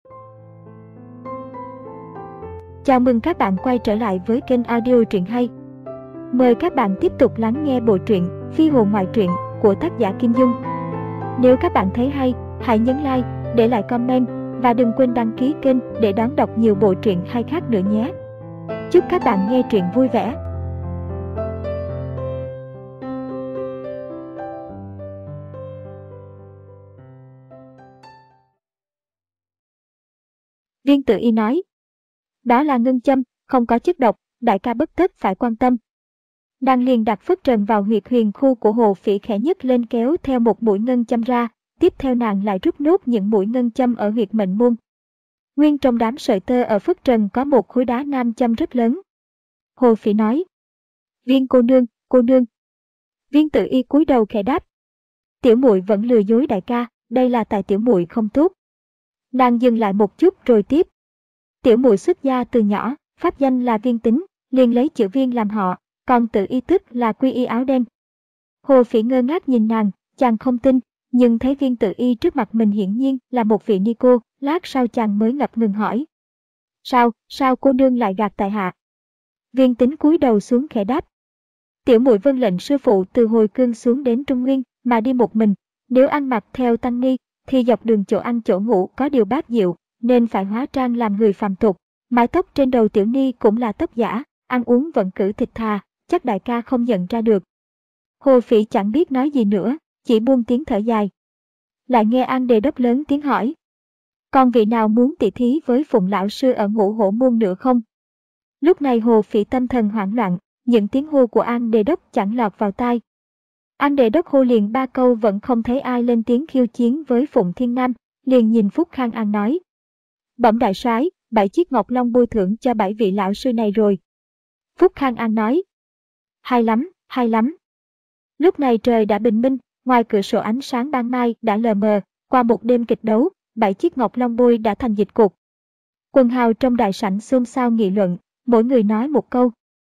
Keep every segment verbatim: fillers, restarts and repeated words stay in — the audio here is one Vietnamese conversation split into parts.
Chào mừng các bạn quay trở lại với kênh audio truyện hay. Mời các bạn tiếp tục lắng nghe bộ truyện Phi hồn ngoại truyện của tác giả Kim Dung. Nếu các bạn thấy hay, hãy nhấn like, để lại comment và đừng quên đăng ký kênh để đón đọc nhiều bộ truyện hay khác nữa nhé. Chúc các bạn nghe truyện vui vẻ. Viên Tử Y nói, đó là ngân châm, không có chất độc, đại ca bất tất phải quan tâm. Nàng liền đặt phất trần vào huyệt huyền khu của Hồ Phỉ, khẽ nhấc lên kéo theo một mũi ngân châm ra, tiếp theo nàng lại rút nốt những mũi ngân châm ở huyệt mệnh môn. Nguyên trong đám sợi tơ ở phất trần có một khối đá nam châm rất lớn. Hồ Phỉ nói, Viên cô nương, cô nương. Viên Tử Y cúi đầu khẽ đáp, tiểu muội vẫn lừa dối đại ca, đây là tại tiểu muội không tốt. Nàng dừng lại một chút rồi tiếp, tiểu muội xuất gia từ nhỏ, pháp danh là Viên Tính, liền lấy chữ Viên làm họ, còn Tử Y tức là quy y áo đen. Hồ Phỉ ngơ ngác nhìn nàng, chàng không tin, nhưng thấy Viên Tử Y trước mặt mình hiển nhiên là một vị ni cô, lát sau chàng mới ngập ngừng hỏi, sao, sao cô nương lại gạt tại hạ? Viên Tính cúi đầu xuống khẽ đáp, tiểu muội vâng lệnh sư phụ từ hồi cương xuống đến Trung Nguyên mà đi một mình, nếu ăn mặc theo tăng ni thì dọc đường chỗ ăn chỗ ngủ có điều bát diệu, nên phải hóa trang làm người phàm tục. Mái tóc trên đầu tiểu ni cũng là tóc giả, ăn uống vẫn cử thịt thà, chắc đại ca không nhận ra được. Hồ Phỉ chẳng biết nói gì nữa, chỉ buông tiếng thở dài. Lại nghe An Đề Đốc lớn tiếng hỏi, còn vị nào muốn tỉ thí với Phụng lão sư ở Ngũ Hổ môn nữa không? Lúc này Hồ Phỉ tâm thần hoảng loạn, những tiếng hô của An Đề Đốc chẳng lọt vào tai. An Đề Đốc hô liền ba câu vẫn không thấy ai lên tiếng khiêu chiến với Phụng Thiên Nam, liền nhìn Phúc Khang An nói, bẩm đại soái, bảy chiếc ngọc long bôi thưởng cho bảy vị lão sư này rồi. Phúc Khang An nói, hay lắm, hay lắm. Lúc này trời đã bình minh, ngoài cửa sổ ánh sáng ban mai đã lờ mờ, qua một đêm kịch đấu, bảy chiếc ngọc long bôi đã thành dịch cục. Quần hào trong đại sảnh xôn xao nghị luận, mỗi người nói một câu.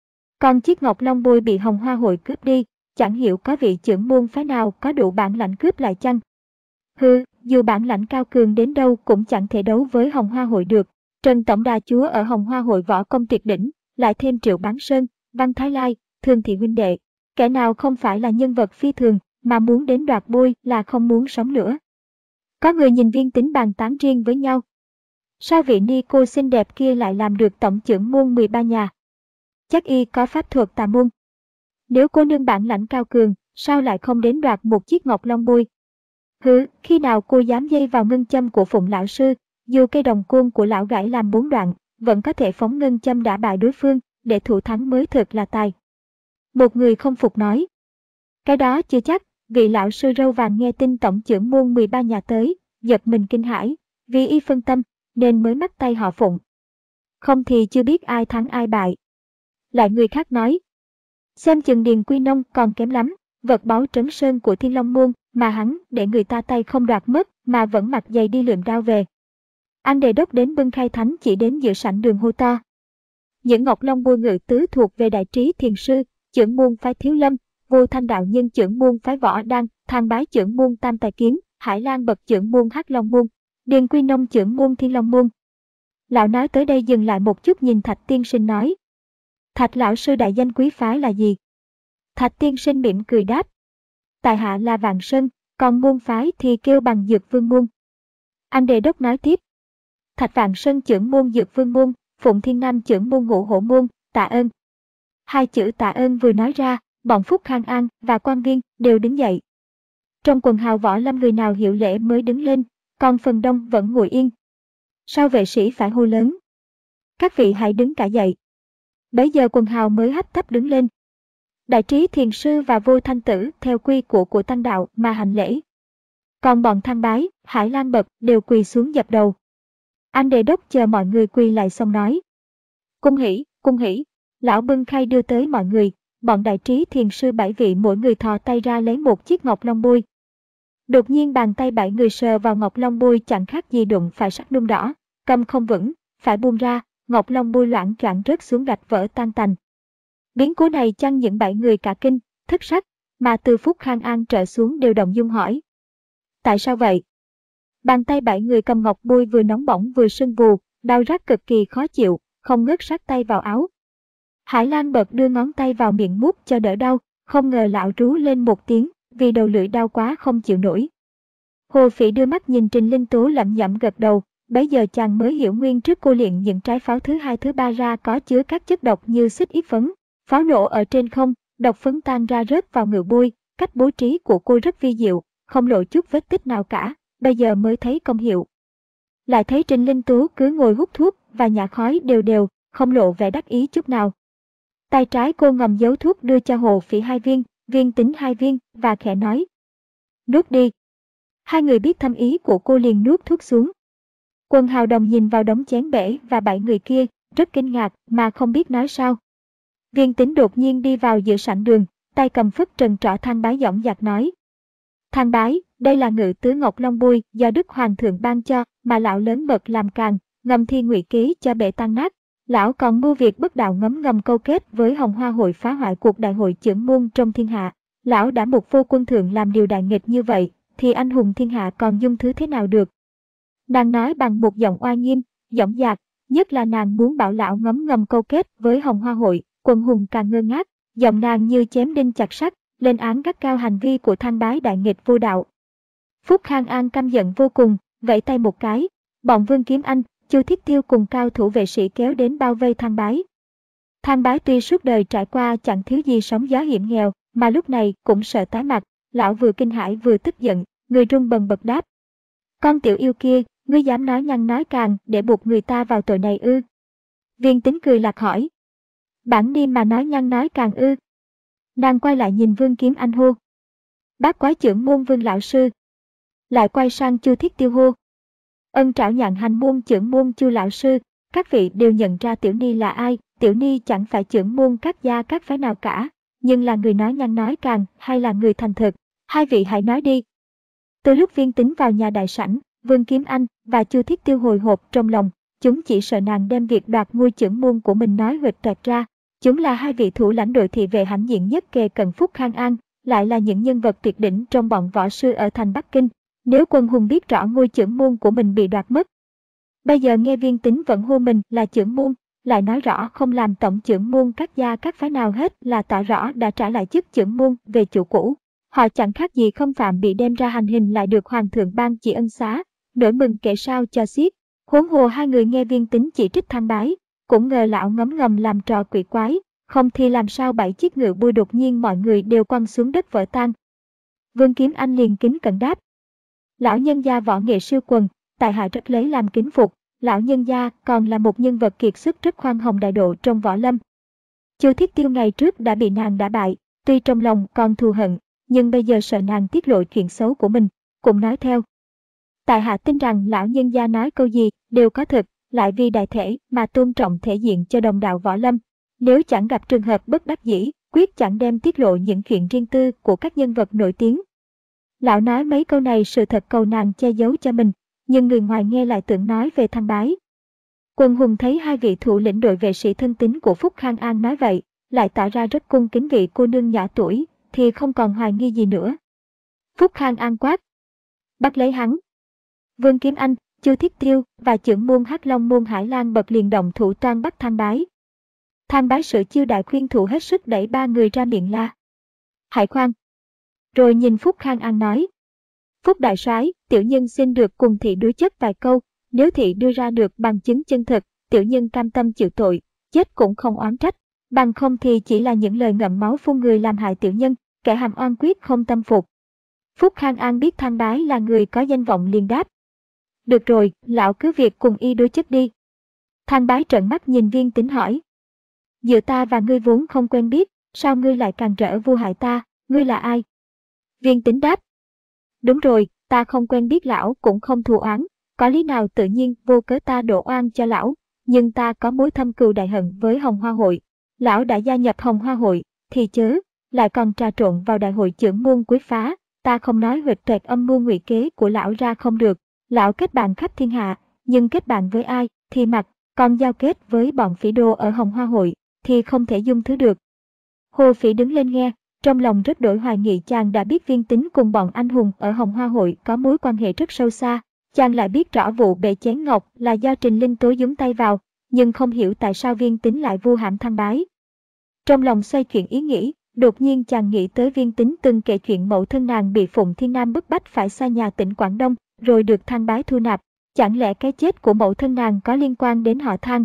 Còn chiếc ngọc long bôi bị Hồng Hoa hội cướp đi, chẳng hiểu có vị trưởng môn phái nào có đủ bản lãnh cướp lại chăng? Hừ, dù bản lãnh cao cường đến đâu cũng chẳng thể đấu với Hồng Hoa hội được. Trần Tổng Đà Chúa ở Hồng Hoa hội võ công tuyệt đỉnh, lại thêm Triệu Bán Sơn, Văn Thái Lai, Thường Thị huynh đệ. Kẻ nào không phải là nhân vật phi thường, mà muốn đến đoạt bôi là không muốn sống nữa. Có người nhìn Viên Tính bàn tán riêng với nhau. Sao vị ni cô xinh đẹp kia lại làm được tổng trưởng môn mười ba nhà? Chắc y có pháp thuật tà môn. Nếu cô nương bản lãnh cao cường, sao lại không đến đoạt một chiếc ngọc long bôi? Hứ, khi nào cô dám dây vào ngân châm của Phụng lão sư, dù cây đồng côn của lão gãy làm bốn đoạn, vẫn có thể phóng ngân châm đả bại đối phương, để thủ thắng mới thực là tài. Một người không phục nói, cái đó chưa chắc. Vị lão sư râu vàng nghe tin tổng trưởng môn mười ba nhà tới, giật mình kinh hãi, vì y phân tâm, nên mới mắc tay họ Phụng. Không thì chưa biết ai thắng ai bại. Lại người khác nói, xem chừng Điền Quy Nông còn kém lắm, vật báu trấn sơn của Thiên Long môn mà hắn để người ta tay không đoạt mất mà vẫn mặc giày đi lượm đao về. An Đề Đốc đến bưng khai thánh chỉ đến giữa sảnh đường hô to. Những ngọc long bôi ngự tứ thuộc về Đại Trí Thiền Sư, trưởng môn phái Thiếu Lâm, Vô Thanh đạo nhân trưởng môn phái Võ Đăng, Thang Bái trưởng môn Tam Tài Kiếm, Hải Lan bậc trưởng môn Hắc Long môn, Điền Quy Nông trưởng môn Thiên Long môn. Lão nói tới đây dừng lại một chút nhìn Thạch tiên sinh nói, Thạch lão sư đại danh quý phái là gì? Thạch tiên sinh mỉm cười đáp, tại hạ là Vạn Sơn, còn môn phái thì kêu bằng Dược Vương môn. An Đề Đốc nói tiếp, Thạch Vạn Sơn trưởng môn Dược Vương môn, Phụng Thiên Nam trưởng môn Ngũ Hổ môn, tạ ơn. Hai chữ tạ ơn vừa nói ra, bọn Phúc Khang An và quan viên đều đứng dậy. Trong quần hào võ lâm người nào hiểu lễ mới đứng lên, còn phần đông vẫn ngồi yên. Sao vệ sĩ phải hô lớn, các vị hãy đứng cả dậy. Bấy giờ quần hào mới hấp tấp đứng lên. Đại Trí Thiền Sư và Vô Thanh Tử theo quy củ của tăng đạo mà hành lễ. Còn bọn Thang Bái, Hải Lan bậc đều quỳ xuống dập đầu. An Đề Đốc chờ mọi người quỳ lại xong nói, cung hỉ, cung hỉ. Lão bưng khay đưa tới mọi người, bọn Đại Trí Thiền Sư bảy vị mỗi người thò tay ra lấy một chiếc ngọc long bôi. Đột nhiên bàn tay bảy người sờ vào ngọc long bôi chẳng khác gì đụng phải sắt nung đỏ, cầm không vững, phải buông ra, ngọc long bôi loãng choạng rớt xuống gạch vỡ tan tành. Biến cố này chăng những bảy người cả kinh, thất sắc, mà từ Phúc Khang An trở xuống đều động dung hỏi. Tại sao vậy? Bàn tay bảy người cầm ngọc bôi vừa nóng bỏng vừa sưng vù, đau rát cực kỳ khó chịu, không ngớt sát tay vào áo. Hải Lan bật đưa ngón tay vào miệng mút cho đỡ đau, không ngờ lão rú lên một tiếng, vì đầu lưỡi đau quá không chịu nổi. Hồ Phỉ đưa mắt nhìn Trình Linh Tú lẩm nhẩm gật đầu, bấy giờ chàng mới hiểu nguyên trước cô luyện những trái pháo thứ hai thứ ba ra có chứa các chất độc như xích ít phấn. Pháo nổ ở trên không, độc phấn tan ra rớt vào ngự bôi, cách bố trí của cô rất vi diệu, không lộ chút vết tích nào cả, bây giờ mới thấy công hiệu. Lại thấy Trình Linh Tú cứ ngồi hút thuốc và nhả khói đều đều, không lộ vẻ đắc ý chút nào. Tay trái cô ngầm giấu thuốc đưa cho Hồ Phỉ hai viên, Viên Tính hai viên và khẽ nói: nuốt đi. Hai người biết thâm ý của cô liền nuốt thuốc xuống. Quân Hào Đồng nhìn vào đống chén bể và bảy người kia, rất kinh ngạc mà không biết nói sao. Viên Tính đột nhiên đi vào giữa sảnh đường, tay cầm phất trần trỏ Thang Bái dõng dạc nói: Thang Bái, đây là ngự tứ Ngọc Long Bôi do Đức Hoàng thượng ban cho, mà lão lớn mật làm càng, ngầm thi ngụy ký cho bể tan nát. Lão còn mưu việc bất đạo ngấm ngầm câu kết với Hồng Hoa hội phá hoại cuộc đại hội chưởng môn trong thiên hạ. Lão đã buộc vô quân thượng làm điều đại nghịch như vậy, thì anh hùng thiên hạ còn dung thứ thế nào được. Nàng nói bằng một giọng oai nghiêm, dõng dạc, nhất là nàng muốn bảo lão ngấm ngầm câu kết với Hồng Hoa hội. Quần hùng càng ngơ ngác, giọng nàng như chém đinh chặt sắt, lên án gắt cao hành vi của Thang Bái đại nghịch vô đạo. Phúc Khang An căm giận vô cùng, vẫy tay một cái, bọn Vương Kiếm Anh, Chu Thiết Tiêu cùng cao thủ vệ sĩ kéo đến bao vây Thang Bái. Thang Bái tuy suốt đời trải qua chẳng thiếu gì sóng gió hiểm nghèo, mà lúc này cũng sợ tái mặt, lão vừa kinh hãi vừa tức giận, người run bần bật đáp: Con tiểu yêu kia, ngươi dám nói nhăng nói càng để buộc người ta vào tội này ư? Viên Tính cười lạc hỏi: Bản Niêm mà nói nhăng nói càng ư? Nàng quay lại nhìn Vương Kiếm Anh hô: Bác Quái Chưởng môn Vương lão sư. Lại quay sang Chu Thiết Tiêu hô: Ân Trảo Nhạn Hành môn Chưởng môn Chu lão sư. Các vị đều nhận ra Tiểu Ni là ai. Tiểu Ni chẳng phải chưởng môn các gia các phái nào cả, nhưng là người nói nhăng nói càng hay là người thành thực? Hai vị hãy nói đi. Từ lúc Viên Tính vào nhà đại sảnh, Vương Kiếm Anh và Chu Thiết Tiêu hồi hộp trong lòng, chúng chỉ sợ nàng đem việc đoạt ngôi chưởng môn của mình nói huỵch toẹt ra. Chúng là hai vị thủ lãnh đội thị vệ hãnh diện nhất kề cận Phúc Khang An, lại là những nhân vật tuyệt đỉnh trong bọn võ sư ở thành Bắc Kinh. Nếu quân hùng biết rõ ngôi chưởng môn của mình bị đoạt mất, bây giờ nghe Viên Tính vẫn hô mình là chưởng môn, lại nói rõ không làm tổng chưởng môn các gia các phái nào hết, là tỏ rõ đã trả lại chức chưởng môn về chủ cũ. Họ chẳng khác gì không phạm bị đem ra hành hình lại được hoàng thượng ban chỉ ân xá, nỗi mừng kể sao cho xiết. Huống hồ hai người nghe Viên Tính chỉ trích Thang Bái, cũng ngờ lão ngấm ngầm làm trò quỷ quái, không thì làm sao bảy chiếc ngựa bôi đột nhiên mọi người đều quăng xuống đất vỡ tan. Vương Kiếm Anh liền kính cẩn đáp: Lão nhân gia võ nghệ siêu quần, tại hạ rất lấy làm kính phục. Lão nhân gia còn là một nhân vật kiệt xuất rất khoan hồng đại độ trong võ lâm. Chu Thiết Tiêu ngày trước đã bị nàng đả bại, tuy trong lòng còn thù hận, nhưng bây giờ sợ nàng tiết lộ chuyện xấu của mình, cũng nói theo: Tại hạ tin rằng lão nhân gia nói câu gì đều có thực, lại vì đại thể mà tôn trọng thể diện cho đồng đạo võ lâm. Nếu chẳng gặp trường hợp bất đắc dĩ, quyết chẳng đem tiết lộ những chuyện riêng tư của các nhân vật nổi tiếng. Lão nói mấy câu này sự thật cầu nàng che giấu cho mình, nhưng người ngoài nghe lại tưởng nói về Thang Bái. Quần hùng thấy hai vị thủ lĩnh đội vệ sĩ thân tín của Phúc Khang An nói vậy, lại tỏ ra rất cung kính vị cô nương nhỏ tuổi, thì không còn hoài nghi gì nữa. Phúc Khang An quát: Bắt lấy hắn! Vương Kiếm Anh, Chu Thiết Tiêu và chưởng môn Hắc Long môn Hải Lan bật liền động thủ toan bắt Thang Bái. Thang Bái sự chiêu đại khuyên thủ hết sức đẩy ba người ra miệng la: Hãy khoan! Rồi nhìn Phúc Khang An nói: Phúc đại soái, tiểu nhân xin được cùng thị đối chất vài câu, nếu thị đưa ra được bằng chứng chân thực, tiểu nhân cam tâm chịu tội, chết cũng không oán trách, bằng không thì chỉ là những lời ngậm máu phun người làm hại tiểu nhân, kẻ hàm oan quyết không tâm phục. Phúc Khang An biết Thang Bái là người có danh vọng liền đáp: Được rồi, lão cứ việc cùng y đối chất đi. Thang Bái trợn mắt nhìn Viên Tính hỏi: Giữa ta và ngươi vốn không quen biết, sao ngươi lại càn rỡ vu hại ta, ngươi là ai? Viên Tính đáp: Đúng rồi, ta không quen biết lão cũng không thù oán, có lý nào tự nhiên vô cớ ta đổ oan cho lão, nhưng ta có mối thâm cừu đại hận với Hồng Hoa hội. Lão đã gia nhập Hồng Hoa hội, thì chớ, lại còn trà trộn vào đại hội chưởng môn quấy phá, ta không nói huỵch toẹt âm mưu ngụy kế của lão ra không được. Lão kết bạn khắp thiên hạ, nhưng kết bạn với ai thì mặc, còn giao kết với bọn phỉ đô ở Hồng Hoa hội thì không thể dung thứ được. Hồ Phỉ đứng lên nghe, trong lòng rất đổi hoài nghị chàng đã biết Viên Tính cùng bọn anh hùng ở Hồng Hoa hội có mối quan hệ rất sâu xa, Chàng lại biết rõ vụ bể chén ngọc là do Trình Linh Tố nhúng tay vào, nhưng không hiểu tại sao Viên Tính lại vu hãm Thang Bái. Trong lòng xoay chuyển ý nghĩ, đột nhiên chàng nghĩ tới Viên Tính từng kể chuyện mẫu thân nàng bị Phụng Thiên Nam bức bách phải xa nhà tỉnh Quảng Đông, rồi được Thang Bái thu nạp. Chẳng lẽ cái chết của mẫu thân nàng có liên quan đến họ Thang?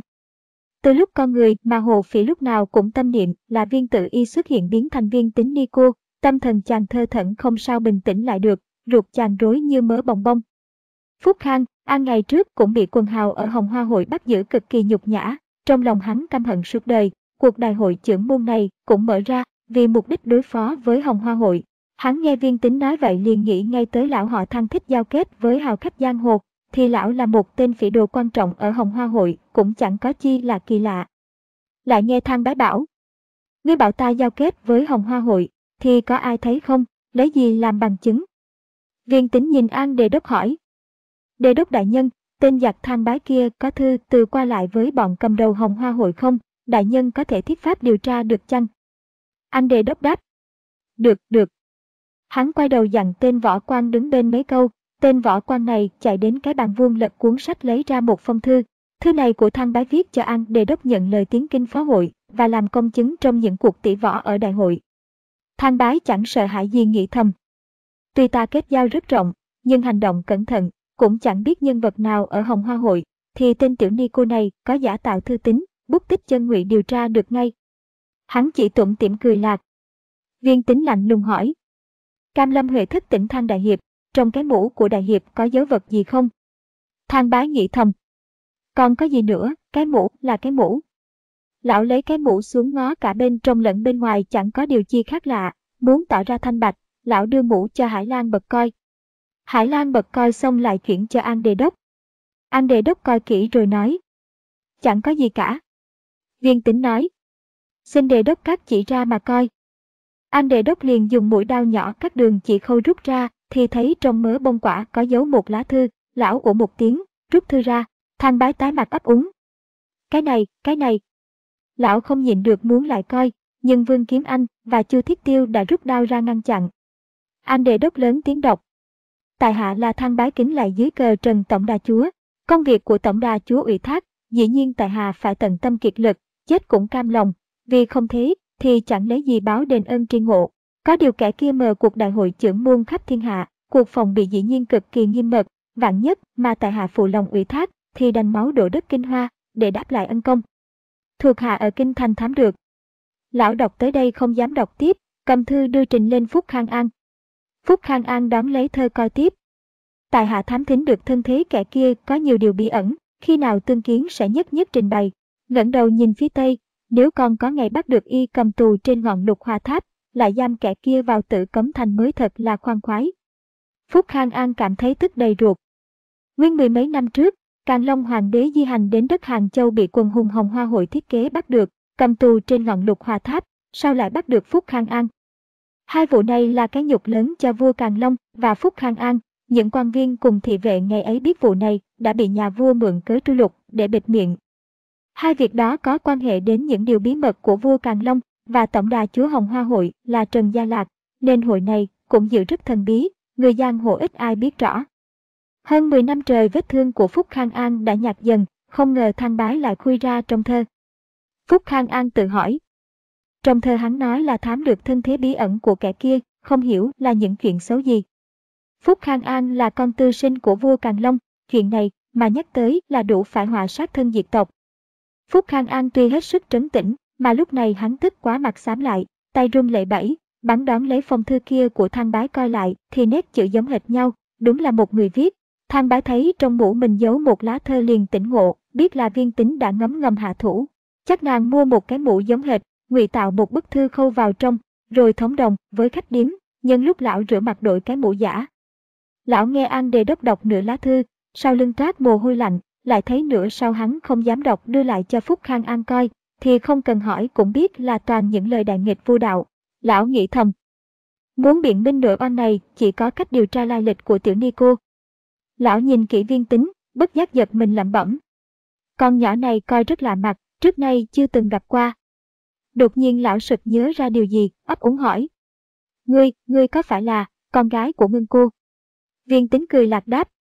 Từ lúc con người mà Hồ Phỉ lúc nào cũng tâm niệm là Viên Tử Y xuất hiện biến thành Viên Tính ni cô, tâm thần chàng thơ thẩn không sao bình tĩnh lại được, ruột chàng rối như mớ bồng bông. Phúc Khang An ngày trước cũng bị quần hào ở Hồng Hoa Hội bắt giữ cực kỳ nhục nhã, trong lòng hắn căm hận suốt đời. Cuộc đại hội chưởng môn này cũng mở ra vì mục đích đối phó với Hồng Hoa Hội. Hắn nghe Viên Tính nói vậy liền nghĩ ngay tới lão họ Thang thích giao kết với hào khách giang hồ, thì lão là một tên phỉ đồ quan trọng ở Hồng Hoa Hội cũng chẳng có chi là kỳ lạ. Lại nghe Thang Bái bảo, ngươi bảo ta giao kết với Hồng Hoa Hội, thì có ai thấy không, lấy gì làm bằng chứng? Viên Tính nhìn An Đề Đốc hỏi, Đề Đốc đại nhân, tên giặc Thang Bái kia có thư từ qua lại với bọn cầm đầu Hồng Hoa Hội không? Đại nhân có thể thiết pháp điều tra được chăng? An Đề Đốc đáp, được, được. Hắn quay đầu dặn tên võ quan đứng bên mấy câu. Tên võ quan này chạy đến cái bàn vuông lật cuốn sách lấy ra một phong thư. Thư này của Thang Bái viết cho An Đề Đốc nhận lời tiến kinh phó hội và làm công chứng trong những cuộc tỷ võ ở đại hội. Thang Bái chẳng sợ hãi gì nghĩ thầm. Tuy ta kết giao rất rộng, nhưng hành động cẩn thận, cũng chẳng biết nhân vật nào ở Hồng Hoa Hội, thì tên tiểu ni cô này có giả tạo thư tín, bút tích chân ngụy điều tra được ngay. Hắn chỉ tủm tỉm cười lạc. Viên Tính lạnh lùng hỏi, Cam Lâm Huệ thức tỉnh Thang đại hiệp, trong cái mũ của đại hiệp có dấu vật gì không? Thang Bái nghĩ thầm, còn có gì nữa, cái mũ là cái mũ. Lão lấy cái mũ xuống ngó cả bên trong lẫn bên ngoài chẳng có điều chi khác lạ, muốn tỏ ra thanh bạch, lão đưa mũ cho Hải Lan bật coi. Hải Lan bật coi xong lại chuyển cho An Đề Đốc. An Đề Đốc coi kỹ rồi nói, chẳng có gì cả. Viên Tính nói, xin Đề Đốc cắt chỉ ra mà coi. An Đề Đốc liền dùng mũi dao nhỏ cắt đường chỉ khâu rút ra, thì thấy trong mớ bông quả có dấu một lá thư. Lão ủa một tiếng, rút thư ra. Thang Bái tái mặt ấp úng. Cái này, cái này. Lão không nhịn được muốn lại coi, nhưng Vương Kiếm Anh và Chu Thiết Tiêu đã rút đao ra ngăn chặn. An Đề Đốc lớn tiếng đọc, tại hạ là Thang Bái kính lại dưới cờ Trần Tổng Đà Chúa. Công việc của Tổng Đà Chúa ủy thác, dĩ nhiên tại hạ phải tận tâm kiệt lực, chết cũng cam lòng. Vì không thế, thì chẳng lấy gì báo đền ơn tri ngộ. Có điều kẻ kia mờ cuộc đại hội chưởng môn khắp thiên hạ, cuộc phòng bị dĩ nhiên cực kỳ nghiêm mật, vạn nhất mà tại hạ phụ lòng ủy thác, thì đành máu đổ đất Kinh Hoa, để đáp lại ân công. Thuộc hạ ở Kinh Thành thám được. Lão đọc tới đây không dám đọc tiếp, cầm thư đưa trình lên Phúc Khang An. Phúc Khang An đón lấy thơ coi tiếp. Tại hạ thám thính được thân thế kẻ kia có nhiều điều bí ẩn, khi nào tương kiến sẽ nhất nhất trình bày. Ngẩng đầu nhìn phía tây, nếu còn có ngày bắt được y cầm tù trên ngọn Lục Hoa Tháp, lại giam kẻ kia vào Tử Cấm Thành mới thật là khoan khoái. Phúc Khang An cảm thấy tức đầy ruột. Nguyên mười mấy năm trước, Càn Long Hoàng đế di hành đến đất Hàng Châu bị quần hùng Hồng Hoa Hội thiết kế bắt được, cầm tù trên ngọn Lục Hoa Tháp, sao lại bắt được Phúc Khang An? Hai vụ này là cái nhục lớn cho vua Càn Long và Phúc Khang An. Những quan viên cùng thị vệ ngày ấy biết vụ này đã bị nhà vua mượn cớ tru lục để bịt miệng. Hai việc đó có quan hệ đến những điều bí mật của vua Càn Long và Tổng Đà Chúa Hồng Hoa Hội là Trần Gia Lạc, nên hội này cũng giữ rất thần bí, người giang hồ ít ai biết rõ. Hơn mười năm trời vết thương của Phúc Khang An đã nhạt dần, không ngờ Thang Bái lại khui ra trong thơ. Phúc Khang An tự hỏi. Trong thơ hắn nói là thám được thân thế bí ẩn của kẻ kia, không hiểu là những chuyện xấu gì. Phúc Khang An là con tư sinh của vua Càn Long, chuyện này mà nhắc tới là đủ phải họa sát thân diệt tộc. Phúc Khang An tuy hết sức trấn tĩnh, mà lúc này hắn tức quá mặt xám lại, tay run lẩy bẩy, bắn đón lấy phong thư kia của Thang Bái coi lại thì nét chữ giống hệt nhau, đúng là một người viết. Thang Bái thấy trong mũ mình giấu một lá thơ liền tỉnh ngộ, biết là Viên Tính đã ngấm ngầm hạ thủ. Chắc nàng mua một cái mũ giống hệt, ngụy tạo một bức thư khâu vào trong, rồi thống đồng với khách điếm, nhân lúc lão rửa mặt đội cái mũ giả. Lão nghe An Đề Đốc đọc nửa lá thư, sau lưng toát mồ hôi lạnh, lại thấy nửa sau hắn không dám đọc đưa lại cho Phúc Khang An coi, thì không cần hỏi cũng biết là toàn những lời đại nghịch vô đạo. Lão nghĩ thầm, muốn biện minh nửa oan này chỉ có cách điều tra lai lịch của tiểu ni cô. Lão nhìn kỹ Viên Tính, bất giác giật mình lẩm bẩm. Con nhỏ này coi rất lạ mặt, trước nay chưa từng gặp qua. Đột nhiên lão sực nhớ ra điều gì, ấp úng hỏi. Ngươi, ngươi có phải là con gái của Ngân cô? Viên Tính cười lạc đáp.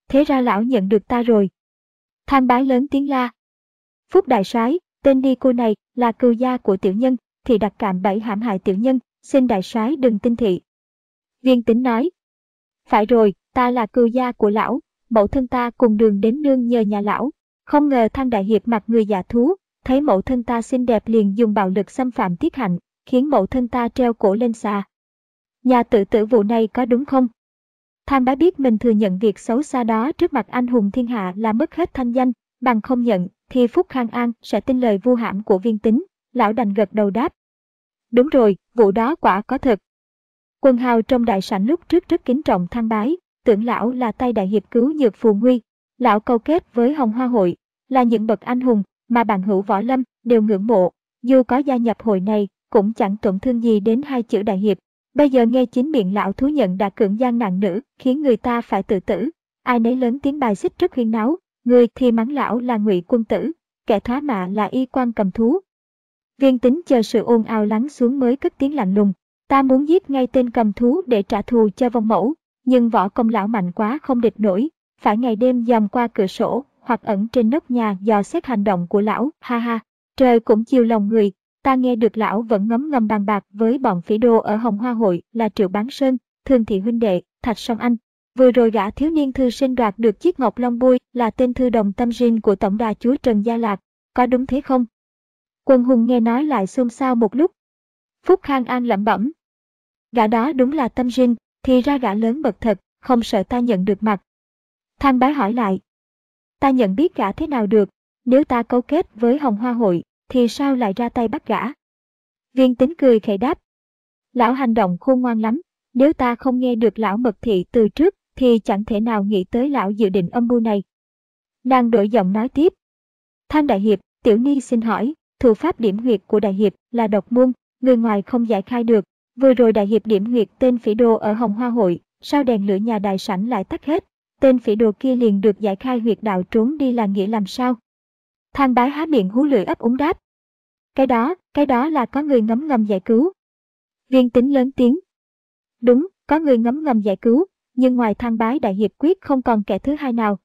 Thế ra lão nhận được ta rồi. Thang Bái lớn tiếng la. Phúc đại soái, tên đi cô này là cừu gia của tiểu nhân, thì đặt cạm bẫy hãm hại tiểu nhân, xin đại soái đừng tin thị. Viên Tính nói. Phải rồi, ta là cừu gia của lão, mẫu thân ta cùng đường đến nương nhờ nhà lão. Không ngờ Thang đại hiệp mặt người dạ thú, thấy mẫu thân ta xinh đẹp liền dùng bạo lực xâm phạm Tiết Hạnh, khiến mẫu thân ta treo cổ lên xà. Nhà tự tử vụ này có đúng không? Thang Bái biết mình thừa nhận việc xấu xa đó trước mặt anh hùng thiên hạ là mất hết thanh danh, bằng không nhận thì Phúc Khang An sẽ tin lời vu hãm của Viên Tính. Lão đành gật đầu đáp. Đúng rồi, vụ đó quả có thật. Quần hào trong đại sảnh lúc trước rất kính trọng Thang Bái, tưởng lão là tay đại hiệp cứu nhược phù nguy. Lão câu kết với Hồng Hoa hội, là những bậc anh hùng mà bạn hữu võ lâm đều ngưỡng mộ, dù có gia nhập hội này cũng chẳng tổn thương gì đến hai chữ đại hiệp. Bây giờ nghe chính miệng lão thú nhận đã cưỡng gian nạn nữ, khiến người ta phải tự tử. Ai nấy lớn tiếng bài xích rất huyên náo, người thì mắng lão là Ngụy quân tử, kẻ thoá mạ là y quan cầm thú. Viên Tính chờ sự ồn ào lắng xuống mới cất tiếng lạnh lùng. Ta muốn giết ngay tên cầm thú để trả thù cho vong mẫu, nhưng võ công lão mạnh quá không địch nổi, phải ngày đêm dòm qua cửa sổ hoặc ẩn trên nóc nhà dò xét hành động của lão. Ha ha, trời cũng chiều lòng người. Ta nghe được lão vẫn ngấm ngầm bàn bạc với bọn phỉ đô ở Hồng Hoa hội là Triệu Bán Sơn, Thường Thị huynh đệ, Thạch Song Anh. Vừa rồi gã thiếu niên thư sinh đoạt được chiếc ngọc long bui là tên thư đồng tâm Jin của tổng đà chúa Trần Gia Lạc, có đúng thế không? Quân hùng nghe nói lại xôn xao một lúc. Phúc Khang An lẩm bẩm. Gã đó đúng là tâm Jin, thì ra gã lớn bậc thật, không sợ ta nhận được mặt. Thang Bái hỏi lại. Ta nhận biết gã thế nào được, nếu ta cấu kết với Hồng Hoa hội, thì sao lại ra tay bắt gã? Viên Tính cười khẩy đáp. Lão hành động khôn ngoan lắm, nếu ta không nghe được lão mật thị từ trước, thì chẳng thể nào nghĩ tới lão dự định âm mưu này. Nàng đổi giọng nói tiếp. Thang đại hiệp, tiểu ni xin hỏi, thủ pháp điểm huyệt của đại hiệp là độc môn, người ngoài không giải khai được. Vừa rồi đại hiệp điểm huyệt tên phỉ đồ ở Hồng Hoa hội, sao đèn lửa nhà đại sảnh lại tắt hết? Tên phỉ đồ kia liền được giải khai huyệt đạo trốn đi là nghĩa làm sao? Thang Bái há miệng hú lưỡi ấp úng đáp. Cái đó, cái đó là có người ngấm ngầm giải cứu. Viên Tính lớn tiếng. Đúng, có người ngấm ngầm giải cứu, nhưng ngoài Thang Bái đại hiệp quyết không còn kẻ thứ hai nào.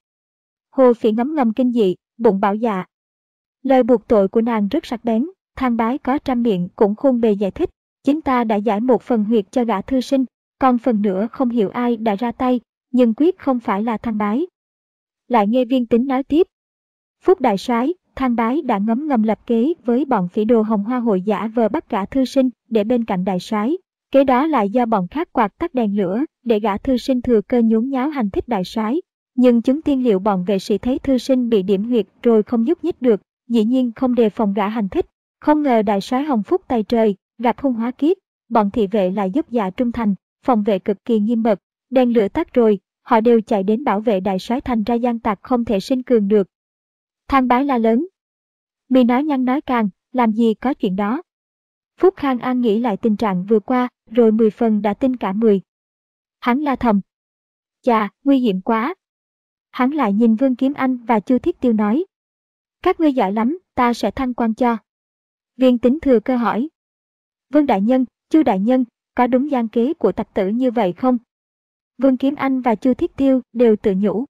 Hồ Phỉ ngấm ngầm kinh dị, bụng bảo dạ. Lời buộc tội của nàng rất sắc bén, Thang Bái có trăm miệng cũng khôn bề giải thích. Chính ta đã giải một phần huyệt cho gã thư sinh, còn phần nữa không hiểu ai đã ra tay, nhưng quyết không phải là Thang Bái. Lại nghe Viên Tính nói tiếp. Phúc đại soái, Thang Bái đã ngấm ngầm lập kế với bọn phỉ đồ Hồng Hoa hội giả vờ bắt gã thư sinh để bên cạnh đại soái. Kế đó lại do bọn khác quạt tắt đèn lửa để gã thư sinh thừa cơ nhốn nháo hành thích đại soái. Nhưng chúng tiên liệu bọn vệ sĩ thấy thư sinh bị điểm huyệt rồi không nhúc nhích được, dĩ nhiên không đề phòng gã hành thích. Không ngờ đại soái Hồng Phúc tay trời, gặp hung hóa kiếp, bọn thị vệ lại dốc dạ trung thành, phòng vệ cực kỳ nghiêm mật. Đèn lửa tắt rồi, họ đều chạy đến bảo vệ đại soái, thành ra gian tặc không thể sinh cường được. Thang Bái la lớn. Mi nói nhăng nói càng, làm gì có chuyện đó. Phúc Khang An nghĩ lại tình trạng vừa qua, rồi mười phần đã tin cả mười. Hắn la thầm. Chà, nguy hiểm quá. Hắn lại nhìn Vương Kiếm Anh và Chu Thiết Tiêu nói. Các ngươi giỏi lắm, ta sẽ thăng quan cho. Viên Tính thừa cơ hỏi. Vương đại nhân, Chu đại nhân, có đúng gian kế của tặc tử như vậy không? Vương Kiếm Anh và Chu Thiết Tiêu đều tự nhủ.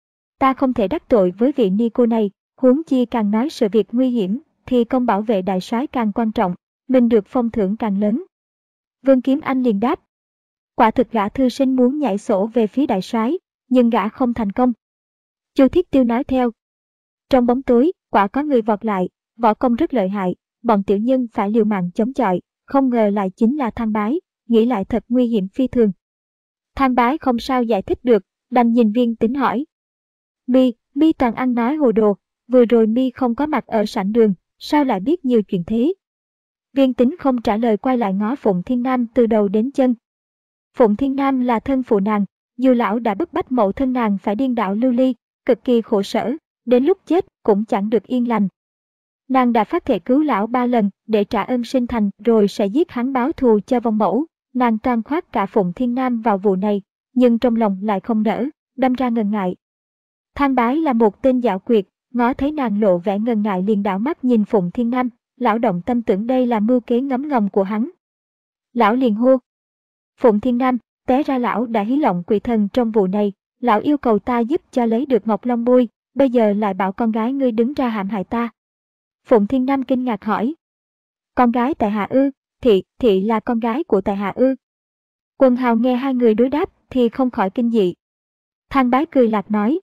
Ta không thể đắc tội với vị ni cô này, huống chi càng nói sự việc nguy hiểm, thì công bảo vệ đại soái càng quan trọng, mình được phong thưởng càng lớn. Vương Kiếm Anh liền đáp. Quả thực gã thư sinh muốn nhảy sổ về phía đại soái, nhưng gã không thành công. Chu Thiết Tiêu nói theo. Trong bóng tối, quả có người vọt lại, võ công rất lợi hại, bọn tiểu nhân phải liều mạng chống chọi, không ngờ lại chính là Thang Bái, nghĩ lại thật nguy hiểm phi thường. Thang Bái không sao giải thích được, đành nhìn Viên Tính hỏi. Mi, Mi toàn ăn nói hồ đồ, vừa rồi Mi không có mặt ở sảnh đường, sao lại biết nhiều chuyện thế? Viên Tính không trả lời, quay lại ngó Phụng Thiên Nam từ đầu đến chân. Phụng Thiên Nam là thân phụ nàng, dù lão đã bức bách mẫu thân nàng phải điên đạo lưu ly, cực kỳ khổ sở, đến lúc chết cũng chẳng được yên lành. Nàng đã phát thệ cứu lão ba lần để trả ơn sinh thành, rồi sẽ giết hắn báo thù cho vong mẫu. Nàng toan khoác cả Phụng Thiên Nam vào vụ này, nhưng trong lòng lại không nỡ, đâm ra ngần ngại. Thang Bái là một tên dạo quyệt, ngó thấy nàng lộ vẻ ngần ngại liền đảo mắt nhìn Phụng Thiên Nam, lão động tâm tưởng đây là mưu kế ngấm ngầm của hắn. Lão liền hô. Phụng Thiên Nam, té ra lão đã hí lộng quỷ thần trong vụ này, Lão yêu cầu ta giúp cho lấy được Ngọc Long Bôi, bây giờ lại bảo con gái ngươi đứng ra hãm hại ta. Phụng Thiên Nam kinh ngạc hỏi. Con gái tại hạ ư? Thị, thị là con gái của tại hạ ư? Quần hào nghe hai người đối đáp thì không khỏi kinh dị. Thang Bái cười lạc nói.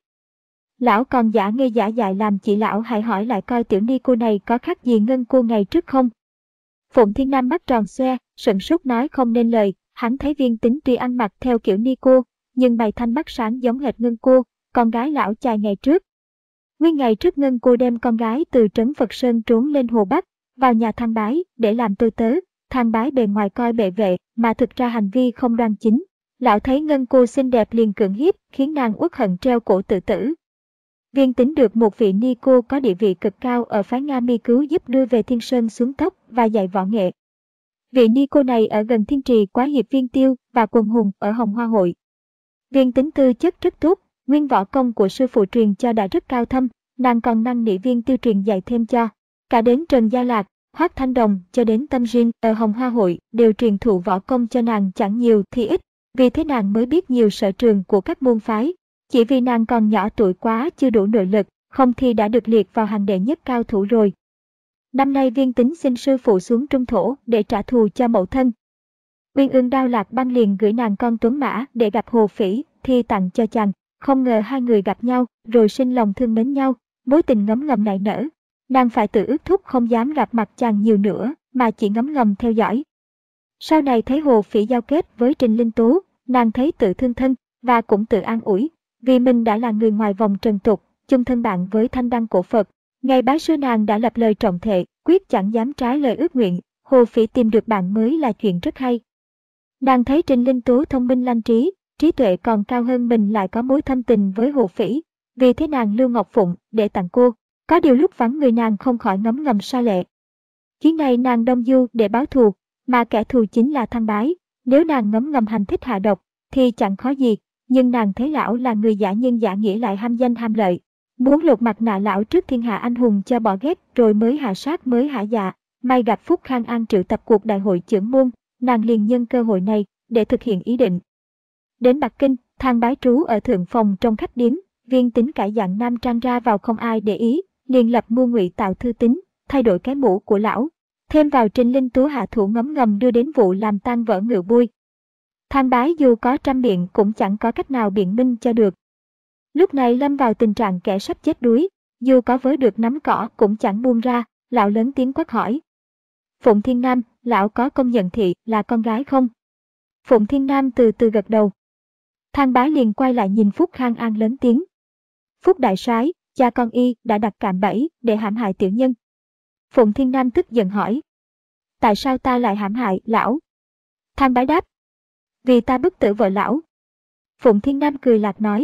Lão còn giả ngây giả dại làm chị lão hãy hỏi lại coi tiểu ni cô này có khác gì Ngân cô ngày trước không? Phụng Thiên Nam mắt tròn xoe, sửng sốt nói không nên lời, hắn thấy Viên Tính tuy ăn mặc theo kiểu ni cô, nhưng mày thanh mắt sáng giống hệt Ngân cô, con gái lão chài ngày trước. Nguyên ngày trước Ngân cô đem con gái từ trấn Phật Sơn trốn lên Hồ Bắc, vào nhà Thang Bái để làm tôi tớ. Thang Bái bề ngoài coi bệ vệ, mà thực ra hành vi không đoan chính. Lão thấy Ngân cô xinh đẹp liền cưỡng hiếp, khiến nàng uất hận treo cổ tự tử. Viên Tính được một vị ni cô có địa vị cực cao ở phái Nga Mi cứu giúp đưa về Thiên Sơn xuống tóc và dạy võ nghệ. Vị ni cô này ở gần Thiên Trì Quá Hiệp Viên Tiêu và Quần Hùng ở Hồng Hoa Hội. Viên Tính tư chất rất tốt, nguyên võ công của sư phụ truyền cho đã rất cao thâm, nàng còn năn nỉ Viên Tiêu truyền dạy thêm cho. Cả đến Trần Gia Lạc, Hoắc Thanh Đồng cho đến Tâm Jin ở Hồng Hoa Hội đều truyền thụ võ công cho nàng chẳng nhiều thì ít, vì thế nàng mới biết nhiều sở trường của các môn phái. Chỉ vì nàng còn nhỏ tuổi quá chưa đủ nội lực, không thì đã được liệt vào hàng đệ nhất cao thủ rồi. Năm nay Viên Tính xin sư phụ xuống Trung Thổ để trả thù cho mẫu thân. Uyên Ương Đao Lạc Băng liền gửi nàng con tuấn mã để gặp Hồ Phỉ, thi tặng cho chàng. Không ngờ hai người gặp nhau, rồi sinh lòng thương mến nhau, mối tình ngấm ngầm nảy nở. Nàng phải tự ước thúc không dám gặp mặt chàng nhiều nữa, mà chỉ ngấm ngầm theo dõi. Sau này thấy Hồ Phỉ giao kết với Trình Linh Tú, nàng thấy tự thương thân, và cũng tự an ủi, vì mình đã là người ngoài vòng trần tục, chung thân bạn với thanh đăng cổ Phật. Ngày bái sư nàng đã lập lời trọng thệ, quyết chẳng dám trái lời ước nguyện. Hồ Phỉ tìm được bạn mới là chuyện rất hay. Nàng thấy Trình Linh Tú thông minh lanh trí, trí tuệ còn cao hơn mình lại có mối thâm tình với Hồ Phỉ, vì thế nàng lưu Ngọc Phụng để tặng cô. Có điều lúc vắng người nàng không khỏi ngấm ngầm sa lệ. Chuyến này nàng đông du để báo thù, mà kẻ thù chính là Thang Bái. Nếu nàng ngấm ngầm hành thích hạ độc, thì chẳng khó gì, nhưng nàng thấy lão là người giả nhân giả nghĩa lại ham danh ham lợi. Muốn lột mặt nạ lão trước thiên hạ anh hùng cho bỏ ghét rồi mới hạ sát mới hả dạ. May gặp Phúc Khang An triệu tập cuộc đại hội chưởng môn, nàng liền nhân cơ hội này để thực hiện ý định. Đến Bắc Kinh, Thang Bái trú ở thượng phòng trong khách điếm, Viên Tính cải dạng nam trang ra vào không ai để ý, liền lập mưu ngụy tạo thư tín, thay đổi cái mũ của lão, thêm vào Trình Linh Tú hạ thủ ngấm ngầm đưa đến vụ làm tan vỡ Ngự Bui. Thang Bái dù có trăm biện cũng chẳng có cách nào biện minh cho được. Lúc này lâm vào tình trạng kẻ sắp chết đuối, dù có với được nắm cỏ cũng chẳng buông ra, lão lớn tiếng quát hỏi. Phụng Thiên Nam, lão có công nhận thị là con gái không? Phụng Thiên Nam từ từ gật đầu. Thang Bái liền quay lại nhìn Phúc Khang An lớn tiếng. Phúc đại soái, cha con y đã đặt cạm bẫy để hãm hại tiểu nhân. Phụng Thiên Nam tức giận hỏi. Tại sao ta lại hãm hại lão? Thang Bái đáp. Vì ta bức tử vợ lão. Phụng Thiên Nam cười lạc nói.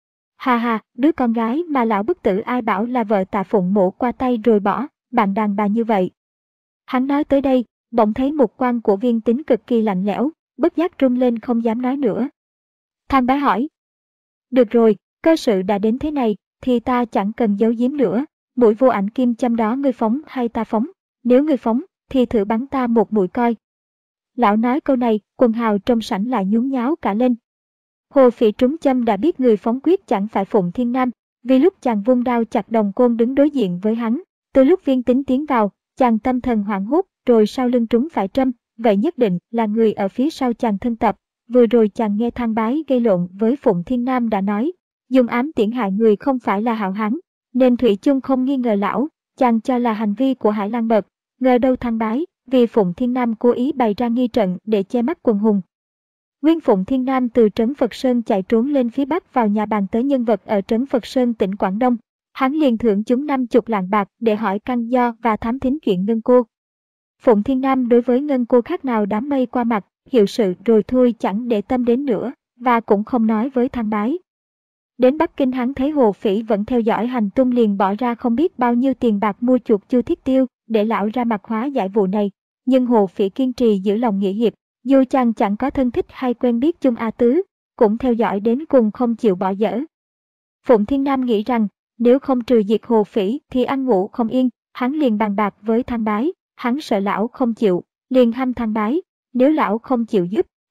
Hà hà, đứa con gái mà lão bức tử ai bảo là vợ Tạ Phụng mổ qua tay rồi bỏ, bạn đàn bà như vậy. Hắn nói tới đây, bỗng thấy mục quan của Viên Tính cực kỳ lạnh lẽo, bất giác run lên không dám nói nữa. Thang Bái hỏi. Được rồi, cơ sự đã đến thế này, thì ta chẳng cần giấu giếm nữa. Mũi vô ảnh kim châm đó ngươi phóng hay ta phóng? Nếu ngươi phóng, thì thử bắn ta một mũi coi. Lão nói câu này, quần hào trong sảnh lại nhún nháo cả lên. Hồ Phỉ trúng châm đã biết người phóng quyết chẳng phải Phụng Thiên Nam, vì lúc chàng vung đao chặt Đồng Côn đứng đối diện với hắn. Từ lúc Viên Tính tiến vào, chàng tâm thần hoảng hốt, rồi sau lưng trúng phải trâm, vậy nhất định là người ở phía sau chàng thân tập. Vừa rồi chàng nghe Thang Bái gây lộn với Phụng Thiên Nam đã nói, dùng ám tiễn hại người không phải là hảo hán, nên thủy chung không nghi ngờ lão, chàng cho là hành vi của Hải Lang Bật. Ngờ đâu Thang Bái, vì Phụng Thiên Nam cố ý bày ra nghi trận để che mắt quần hùng. Nguyên Phụng Thiên Nam từ trấn Phật Sơn chạy trốn lên phía bắc vào nhà bàn tới nhân vật ở trấn Phật Sơn tỉnh Quảng Đông. Hắn liền thưởng chúng năm chục lạng bạc để hỏi căn do và thám thính chuyện Ngân cô. Phụng Thiên Nam đối với Ngân cô khác nào đám mây qua mặt, hiệu sự rồi thôi chẳng để tâm đến nữa, và cũng không nói với Thang Bái. Đến Bắc Kinh hắn thấy Hồ Phỉ vẫn theo dõi hành tung liền bỏ ra không biết bao nhiêu tiền bạc mua chuộc Chu Thiết Tiêu để lão ra mặt hóa giải vụ này. Nhưng Hồ Phỉ kiên trì giữ lòng nghĩa hiệp, dù chàng chẳng có thân thích hay quen biết chung A Tứ, cũng theo dõi đến cùng không chịu bỏ dở. Phụng Thiên Nam nghĩ rằng, nếu không trừ diệt Hồ Phỉ thì ăn ngủ không yên, hắn liền bàn bạc với Thang Bái, hắn sợ lão không chịu, liền hăm Thang Bái, nếu lão không chịu giúp,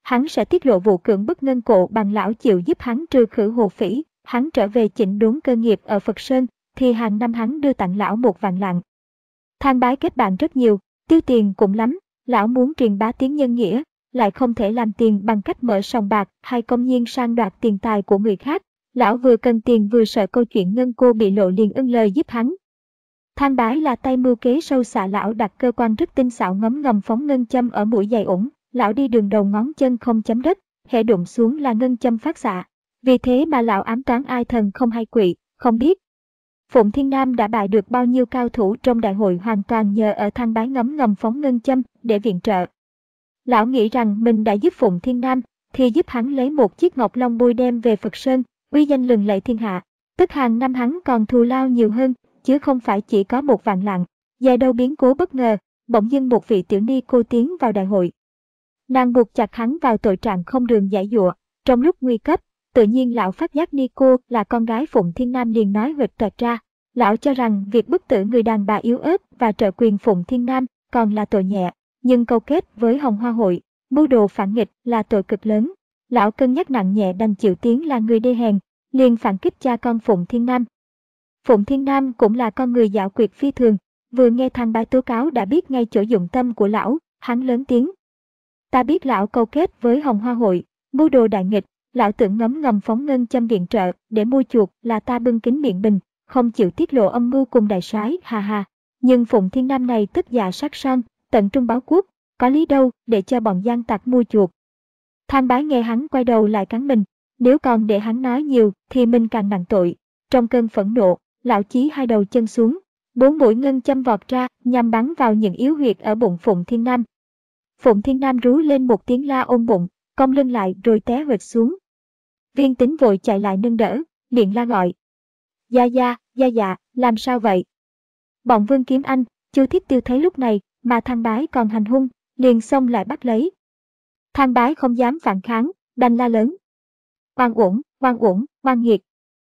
hắn sẽ tiết lộ vụ cưỡng bức ngân cổ bằng lão chịu giúp hắn trừ khử Hồ Phỉ. Hắn trở về chỉnh đốn cơ nghiệp ở Phật Sơn, thì hàng năm hắn đưa tặng lão một vạn lạng. Thang Bái kết bạn rất nhiều, tiêu tiền cũng lắm, lão muốn truyền bá tiếng nhân nghĩa, lại không thể làm tiền bằng cách mở sòng bạc hay công nhiên sang đoạt tiền tài của người khác. Lão vừa cần tiền vừa sợ câu chuyện ngân cô bị lộ liền ưng lời giúp hắn. Thang Bái là tay mưu kế sâu xạ, lão đặt cơ quan rất tinh xảo ngấm ngầm phóng ngân châm ở mũi giày ủng, lão đi đường đầu ngón chân không chấm đất, hễ đụng xuống là ngân châm phát xạ. Vì thế mà lão ám toán ai thần không hay quỷ, không biết. Phụng Thiên Nam đã bại được bao nhiêu cao thủ trong đại hội hoàn toàn nhờ ở Thang Bái ngấm ngầm phóng ngân châm để viện trợ. Lão nghĩ rằng mình đã giúp Phụng Thiên Nam, thì giúp hắn lấy một chiếc ngọc long bôi đem về Phật Sơn, uy danh lừng lẫy thiên hạ. Tức hàng năm hắn còn thù lao nhiều hơn, chứ không phải chỉ có một vạn lạng. Dài đâu biến cố bất ngờ, bỗng dưng một vị tiểu ni cô tiến vào đại hội. Nàng buộc chặt hắn vào tội trạng không đường giải dụa. Trong lúc nguy cấp, tự nhiên lão phát giác ni cô là con gái Phụng Thiên Nam liền nói huỵch toẹt ra. Lão cho rằng việc bức tử người đàn bà yếu ớt và trợ quyền Phụng Thiên Nam còn là tội nhẹ, nhưng câu kết với Hồng Hoa Hội, mưu đồ phản nghịch là tội cực lớn. Lão cân nhắc nặng nhẹ đành chịu tiếng là người đê hèn, liền phản kích cha con Phụng Thiên Nam. Phụng Thiên Nam cũng là con người giảo quyệt phi thường, vừa nghe Thang Bái tố cáo đã biết ngay chỗ dụng tâm của lão, hắn lớn tiếng. Ta biết lão câu kết với Hồng Hoa Hội, mưu đồ đại nghịch, lão tưởng ngấm ngầm phóng ngân châm viện trợ để mua chuộc là ta bưng kín miệng bình, không chịu tiết lộ âm mưu cùng đại soái, hà hà. Nhưng Phụng Thiên Nam này tức già sát son, tận trung báo quốc, có lý đâu để cho bọn gian tặc mua chuộc. Thang Bái nghe hắn quay đầu lại cắn mình, nếu còn để hắn nói nhiều thì mình càng nặng tội. Trong cơn phẫn nộ, lão chí hai đầu chân xuống, bốn mũi ngân châm vọt ra nhằm bắn vào những yếu huyệt ở bụng Phụng Thiên Nam. Phụng Thiên Nam rú lên một tiếng la ôm bụng, cong lưng lại rồi té huỵch xuống. Viên Tính vội chạy lại nâng đỡ, miệng la gọi. Gia gia, gia dạ, làm sao vậy? Bọn Vương Kiếm Anh, Chu Thiết Tiêu thấy lúc này mà Thang Bái còn hành hung, liền xông lại bắt lấy. Thang Bái không dám phản kháng, đành la lớn. Oan uổng, oan uổng, oan nghiệt.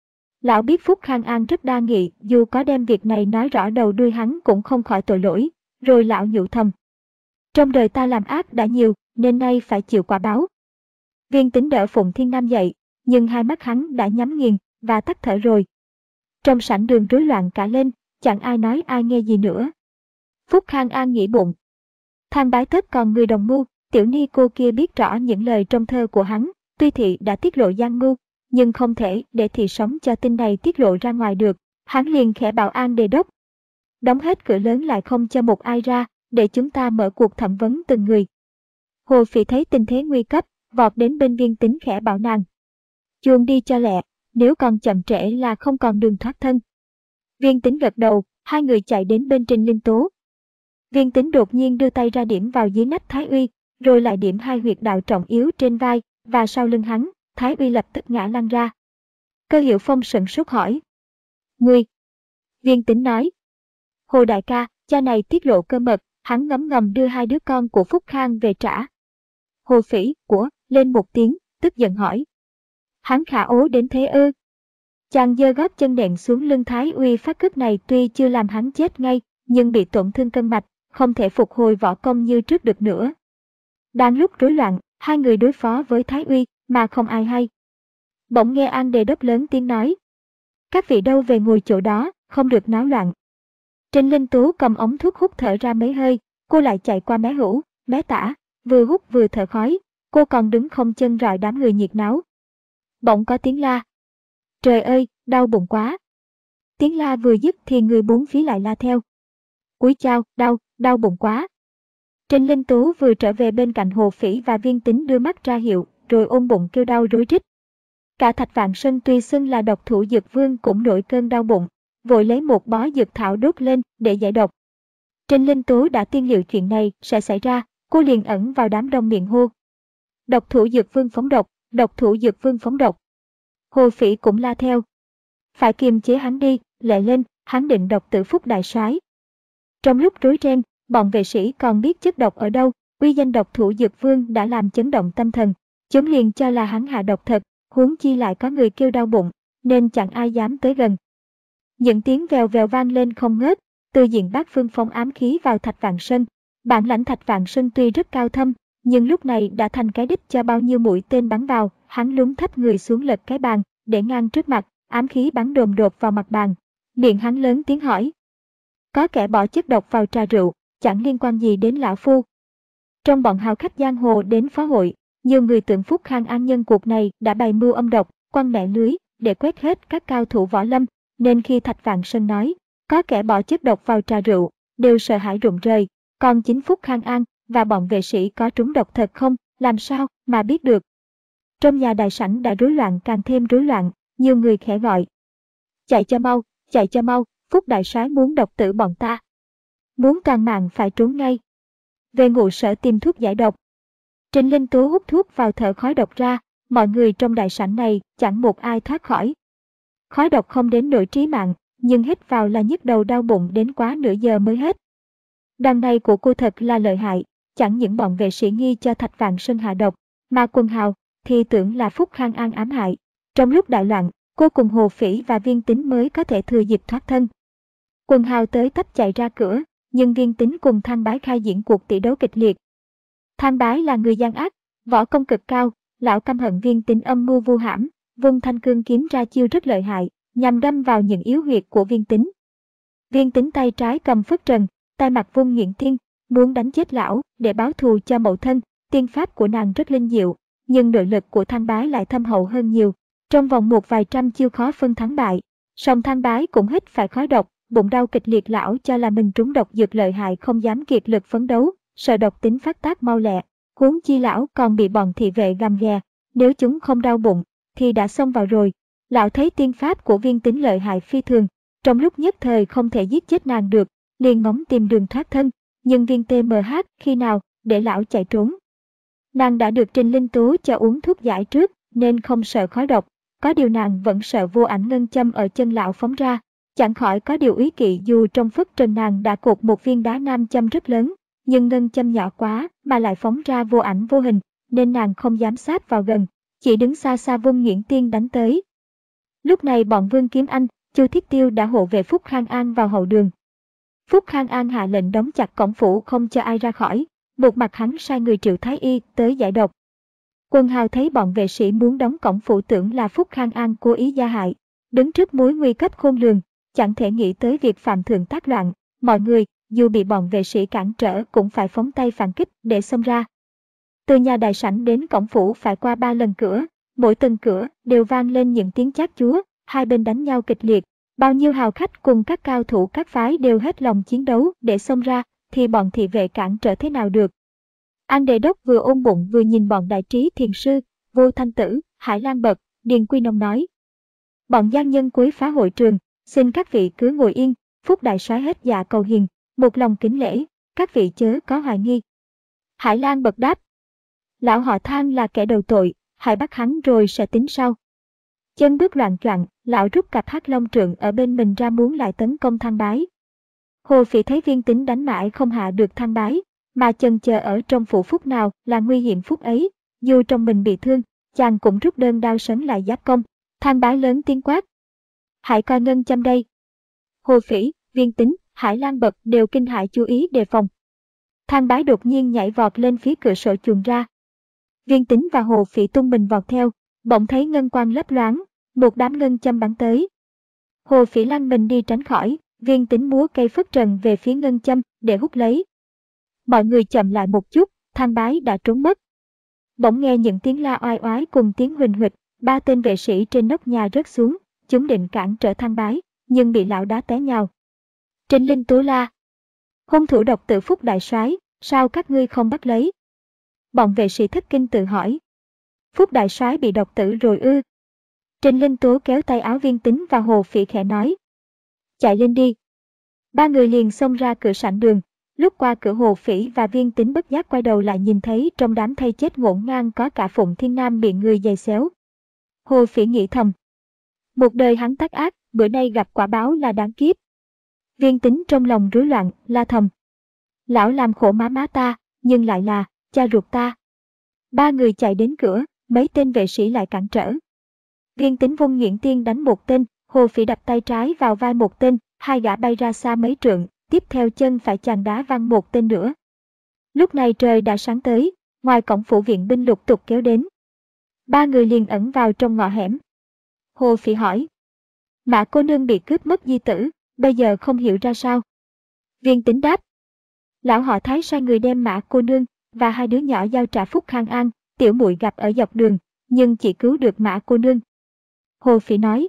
Lão biết Phúc Khang An rất đa nghị, dù có đem việc này nói rõ đầu đuôi hắn cũng không khỏi tội lỗi, rồi lão nhủ thầm. Trong đời ta làm ác đã nhiều, nên nay phải chịu quả báo. Viên Tính đỡ Phụng Thiên Nam dậy, nhưng hai mắt hắn đã nhắm nghiền và tắt thở rồi. Trong sảnh đường rối loạn cả lên, chẳng ai nói ai nghe gì nữa. Phúc Khang An nghĩ bụng. Thang Bái tất còn người đồng mưu, tiểu ni cô kia biết rõ những lời trong thơ của hắn, tuy thị đã tiết lộ gian mưu, nhưng không thể để thị sống cho tin này tiết lộ ra ngoài được. Hắn liền khẽ bảo An Đề Đốc. Đóng hết cửa lớn lại không cho một ai ra, để chúng ta mở cuộc thẩm vấn từng người. Hồ Phỉ thấy tình thế nguy cấp, vọt đến bên Viên Tính khẽ bảo nàng. Chuông đi cho lẹ, nếu còn chậm trễ là không còn đường thoát thân. Viên Tính gật đầu, hai người chạy đến bên Trình Linh Tố. Viên Tính đột nhiên đưa tay ra điểm vào dưới nách Thái Uy, rồi lại điểm hai huyệt đạo trọng yếu trên vai và sau lưng hắn. Thái Uy lập tức ngã lăn ra. Cơ Hiểu Phong sửng sốt hỏi. Ngươi? Viên Tính nói. Hồ đại ca, cha này tiết lộ cơ mật, hắn ngấm ngầm đưa hai đứa con của Phúc Khang về trả. Hồ Phỉ, của, lên một tiếng, tức giận hỏi. Hắn khả ố đến thế ư? Chàng giơ gót chân đệm xuống lưng Thái Uy, phát cước này tuy chưa làm hắn chết ngay, nhưng bị tổn thương cân mạch, không thể phục hồi võ công như trước được nữa. Đang lúc rối loạn, hai người đối phó với Thái Uy, mà không ai hay. Bỗng nghe An Đề Đốc lớn tiếng nói. Các vị đâu về ngồi chỗ đó, không được náo loạn. Trình Linh Tú cầm ống thuốc hút thở ra mấy hơi, cô lại chạy qua mé hữu, mé tả, vừa hút vừa thở khói, cô còn đứng không chân rọi đám người nhiệt náo. Bỗng có tiếng la. Trời ơi, đau bụng quá. Tiếng la vừa dứt thì người bốn phía lại la theo. Úi chao, đau, đau bụng quá. Trình Linh Tú vừa trở về bên cạnh Hồ Phỉ và Viên Tính đưa mắt ra hiệu, rồi ôm bụng kêu đau rối rít. Cả Thạch Vạn Sơn tuy xưng là độc thủ dược vương cũng nổi cơn đau bụng, vội lấy một bó dược thảo đốt lên để giải độc. Trình Linh Tú đã tiên liệu chuyện này sẽ xảy ra, cô liền ẩn vào đám đông miệng hô. Độc thủ dược vương phóng độc, độc thủ dược vương phóng độc. Hồ Phỉ cũng la theo. Phải kiềm chế hắn đi, lẹ lên, hắn định độc tử Phúc đại soái. Trong lúc rối ren, bọn vệ sĩ còn biết chất độc ở đâu, uy danh độc thủ dược vương đã làm chấn động tâm thần. Chúng liền cho là hắn hạ độc thật, huống chi lại có người kêu đau bụng, nên chẳng ai dám tới gần. Những tiếng vèo vèo vang lên không ngớt, từ diện Bát Phương phong ám khí vào Thạch Vạn Sơn. Bản lãnh Thạch Vạn Sơn tuy rất cao thâm, nhưng lúc này đã thành cái đích cho bao nhiêu mũi tên bắn vào. Hắn lún thấp người xuống lật cái bàn, để ngang trước mặt, ám khí bắn đồm đột vào mặt bàn. Miệng hắn lớn tiếng hỏi. Có kẻ bỏ chất độc vào trà rượu, chẳng liên quan gì đến lão phu. Trong bọn hào khách giang hồ đến phá hội, nhiều người tưởng Phúc Khang An nhân cuộc này đã bày mưu âm độc, quăng mẹ lưới, để quét hết các cao thủ võ lâm, nên khi Thạch Vạn Sơn nói, có kẻ bỏ chất độc vào trà rượu, đều sợ hãi rụng rời, còn chính Phúc Khang An và bọn vệ sĩ có trúng độc thật không, làm sao mà biết được. Trong nhà đại sảnh đã rối loạn càng thêm rối loạn, nhiều người khẽ gọi. Chạy cho mau, chạy cho mau, Phúc đại soái muốn độc tử bọn ta. Muốn toàn mạng phải trốn ngay. Về ngụ sở tìm thuốc giải độc. Trình Linh Tú hút thuốc vào thở khói độc ra, mọi người trong đại sảnh này chẳng một ai thoát khỏi. Khói độc không đến nỗi trí mạng, nhưng hít vào là nhức đầu đau bụng đến quá nửa giờ mới hết. Đằng này của cô thật là lợi hại, chẳng những bọn vệ sĩ nghi cho Thạch Vạn Sơn hạ độc, mà Quần Hào thì tưởng là Phúc Khang An ám hại. Trong lúc đại loạn, cô cùng Hồ Phỉ và Viên Tính mới có thể thừa dịp thoát thân. Quần Hào tới tấp chạy ra cửa, nhưng Viên Tính cùng Thang Bái khai diễn cuộc tỷ đấu kịch liệt. Thang Bái là người gian ác, võ công cực cao, lão căm hận Viên Tính âm mưu vu hãm, vung thanh cương kiếm ra chiêu rất lợi hại, nhằm đâm vào những yếu huyệt của Viên Tính. Viên Tính tay trái cầm phất trần, tay mặt vung nhuyễn tiên, muốn đánh chết lão để báo thù cho mẫu thân. Tiên pháp của nàng rất linh diệu, nhưng nội lực của Thang Bái lại thâm hậu hơn nhiều. Trong vòng một vài trăm chiêu khó phân thắng bại, song Thang Bái cũng hít phải khói độc, bụng đau kịch liệt. Lão cho là mình trúng độc dược lợi hại, không dám kiệt lực phấn đấu, sợ độc tính phát tác mau lẹ. Huống chi lão còn bị bọn thị vệ găm ghè, nếu chúng không đau bụng thì đã xông vào rồi. Lão thấy tiên pháp của Viên Tính lợi hại phi thường, trong lúc nhất thời không thể giết chết nàng được, liền ngóng tìm đường thoát thân, nhưng Viên tê em hát khi nào để lão chạy trốn. Nàng đã được Trình Linh Tú cho uống thuốc giải trước, nên không sợ khói độc, có điều nàng vẫn sợ vô ảnh ngân châm ở chân lão phóng ra. Chẳng khỏi có điều úy kỵ, dù trong phất trần nàng đã cột một viên đá nam châm rất lớn, nhưng ngân châm nhỏ quá mà lại phóng ra vô ảnh vô hình, nên nàng không dám sát vào gần, chỉ đứng xa xa vung nhuyễn tiên đánh tới. Lúc này bọn Vương Kiếm Anh, Chu Thiết Tiêu đã hộ vệ Phúc Khang An vào hậu đường. Phúc Khang An hạ lệnh đóng chặt cổng phủ không cho ai ra khỏi, một mặt hắn sai người Triệu Thái Y tới giải độc. Quần Hào thấy bọn vệ sĩ muốn đóng cổng phủ tưởng là Phúc Khang An cố ý gia hại, đứng trước mối nguy cấp khôn lường, chẳng thể nghĩ tới việc phạm thượng tác loạn. Mọi người, dù bị bọn vệ sĩ cản trở cũng phải phóng tay phản kích để xông ra. Từ nhà đại sảnh đến cổng phủ phải qua ba lần cửa, mỗi từng cửa đều vang lên những tiếng chát chúa, hai bên đánh nhau kịch liệt. Bao nhiêu hào khách cùng các cao thủ các phái đều hết lòng chiến đấu để xông ra, thì bọn thị vệ cản trở thế nào được. An Đề Đốc vừa ôm bụng vừa nhìn bọn đại trí thiền sư, Vô Thanh Tử, Hải Lan Bật, Điền Quy Nông nói. Bọn gian nhân quấy phá hội trường, xin các vị cứ ngồi yên, Phúc đại soái hết dạ cầu hiền, một lòng kính lễ, các vị chớ có hoài nghi. Hải Lan Bật đáp. Lão họ Thang là kẻ đầu tội, hãy bắt hắn rồi sẽ tính sau. Chân bước loạn choạng, lão rút cặp hắc long trượng ở bên mình ra muốn lại tấn công Thang Bái. Hồ Phỉ thấy Viên Tính đánh mãi không hạ được Thang Bái, mà chần chờ ở trong phủ Phúc nào là nguy hiểm phút ấy, dù trong mình bị thương, chàng cũng rút đơn đao sấn lại giáp công. Thang Bái lớn tiếng quát. Hãy coi ngân châm đây. Hồ Phỉ, Viên Tính, Hải Lan Bật đều kinh hãi chú ý đề phòng. Thang Bái đột nhiên nhảy vọt lên phía cửa sổ chuồn ra. Viên Tính và Hồ Phỉ tung mình vọt theo, bỗng thấy ngân quang lấp loáng, một đám ngân châm bắn tới. Hồ Phỉ lăn mình đi tránh khỏi, Viên Tính múa cây phất trần về phía ngân châm để hút lấy. Mọi người chậm lại một chút, Thang Bái đã trốn mất. Bỗng nghe những tiếng la oai oái cùng tiếng huỳnh huỵch, ba tên vệ sĩ trên nóc nhà rớt xuống, chúng định cản trở Thang Bái, nhưng bị lão đá té nhào. Trình Linh Tú la. Hung thủ độc tử Phúc đại soái, sao các ngươi không bắt lấy? Bọn vệ sĩ thất kinh tự hỏi. Phúc đại soái bị độc tử rồi ư? Trình Linh Tú kéo tay áo Viên Tính và Hồ Phỉ khẽ nói. Chạy lên đi. Ba người liền xông ra cửa sảnh đường. Lúc qua cửa, Hồ Phỉ và Viên Tính bất giác quay đầu lại nhìn thấy trong đám thây chết ngổn ngang có cả Phụng Thiên Nam bị người giày xéo. Hồ Phỉ nghĩ thầm. Một đời hắn tác ác, bữa nay gặp quả báo là đáng kiếp. Viên Tính trong lòng rối loạn, la thầm. Lão làm khổ má má ta, nhưng lại là cha ruột ta. Ba người chạy đến cửa, mấy tên vệ sĩ lại cản trở. Viên Tính vung nhuyễn tiên đánh một tên, Hồ Phỉ đập tay trái vào vai một tên, hai gã bay ra xa mấy trượng, tiếp theo chân phải chàng đá văng một tên nữa. Lúc này trời đã sáng tới, Ngoài cổng phủ viện binh lục tục kéo đến. Ba người liền ẩn vào trong ngõ hẻm. Hồ Phỉ hỏi. Mã cô nương bị cướp mất di tử, bây giờ không hiểu ra sao. Viên Tính đáp. Lão họ Thái sai người đem Mã cô nương và hai đứa nhỏ giao trả Phúc Khang An, tiểu muội gặp ở dọc đường, nhưng chỉ cứu được Mã cô nương. Hồ Phỉ nói.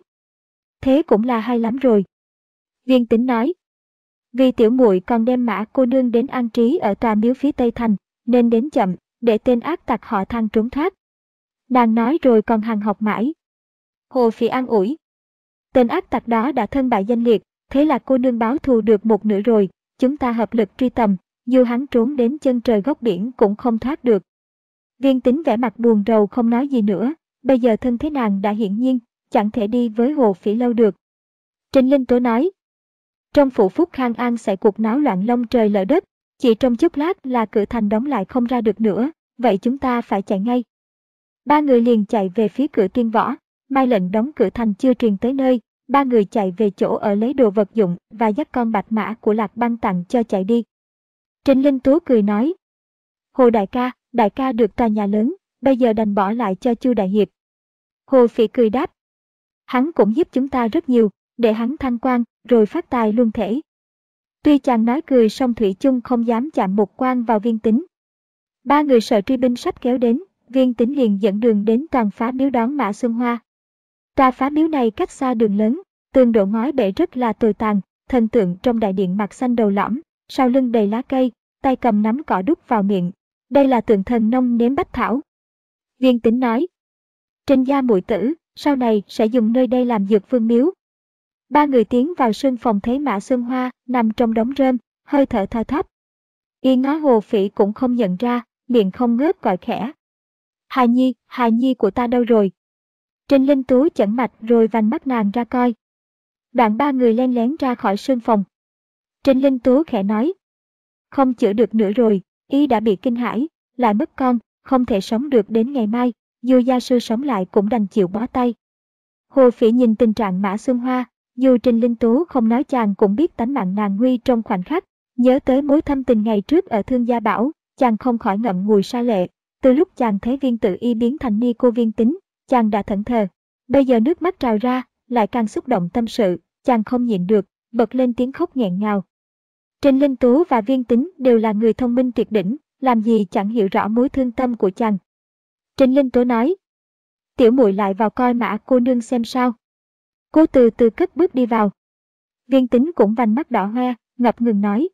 Thế cũng là hay lắm rồi. Viên Tính nói. Vì tiểu muội còn đem Mã cô nương đến an trí ở tòa miếu phía Tây Thành, nên đến chậm, để tên ác tặc họ Thang trốn thoát. Nàng nói rồi còn hằng học mãi. Hồ Phỉ an ủi. Tên ác tặc đó đã thân bại danh liệt, thế là cô nương báo thù được một nửa rồi, chúng ta hợp lực truy tầm, dù hắn trốn đến chân trời góc biển cũng không thoát được. Viên Tính vẻ mặt buồn rầu không nói gì nữa, bây giờ thân thế nàng đã hiển nhiên, chẳng thể đi với Hồ Phỉ lâu được. Trình Linh Tố nói. Trong phủ Phúc Khang An xảy cuộc náo loạn long trời lở đất, chỉ trong chốc lát là cửa thành đóng lại không ra được nữa, vậy chúng ta phải chạy ngay. Ba người liền chạy về phía cửa Tuyên Võ, mai lệnh đóng cửa thành chưa truyền tới nơi, ba người chạy về chỗ ở lấy đồ vật dụng và dắt con bạch mã của Lạc Băng tặng cho chạy đi. Trình Linh Tố cười nói. Hồ đại ca, đại ca được tòa nhà lớn, bây giờ đành bỏ lại cho Chu đại hiệp. Hồ Phỉ cười đáp. Hắn cũng giúp chúng ta rất nhiều, để hắn thăng quan, rồi phát tài luôn thể. Tuy chàng nói cười song thủy chung không dám chạm một quan vào Viên Tính. Ba người sợ truy binh sắp kéo đến, Viên Tính liền dẫn đường đến toàn phá miếu đón Mã Xuân Hoa. Tòa phá miếu này cách xa đường lớn, tường đổ ngói bể rất là tồi tàn, thần tượng trong đại điện mặt xanh đầu lõm, sau lưng đầy lá cây, tay cầm nắm cỏ đút vào miệng. Đây là tượng thần nông nếm bách thảo. Viên Tính nói. Trình gia muội tử, sau này sẽ dùng nơi đây làm dược vương miếu. Ba người tiến vào sân phòng thấy Mã Xuân Hoa nằm trong đống rơm, hơi thở thoi thóp. Y ngó Hồ Phỉ cũng không nhận ra, miệng không ngớt gọi khẽ. Hài nhi, hài nhi của ta đâu rồi? Trình Linh Tú chẩn mạch rồi vành mắt nàng ra coi. Đoạn ba người len lén ra khỏi sân phòng. Trình Linh Tú khẽ nói. Không chữa được nữa rồi, y đã bị kinh hãi, lại mất con, không thể sống được đến ngày mai, dù gia sư sống lại cũng đành chịu bó tay. Hồ Phỉ nhìn tình trạng Mã Xuân Hoa, dù Trình Linh Tú không nói chàng cũng biết tánh mạng nàng nguy trong khoảnh khắc, nhớ tới mối thâm tình ngày trước ở Thương Gia Bảo, chàng không khỏi ngậm ngùi sa lệ. Từ lúc chàng thấy Viên Tự Y biến thành ni cô Viên Tính, chàng đã thẫn thờ, bây giờ nước mắt trào ra, lại càng xúc động tâm sự, chàng không nhịn được, bật lên tiếng khóc nghẹn ngào. Trình Linh Tú và Viên Tính đều là người thông minh tuyệt đỉnh, làm gì chẳng hiểu rõ mối thương tâm của chàng. Trình Linh Tú nói. Tiểu muội lại vào coi Mã cô nương xem sao. Cô từ từ cất bước đi vào. Viên Tính cũng vành mắt đỏ hoe, ngập ngừng nói.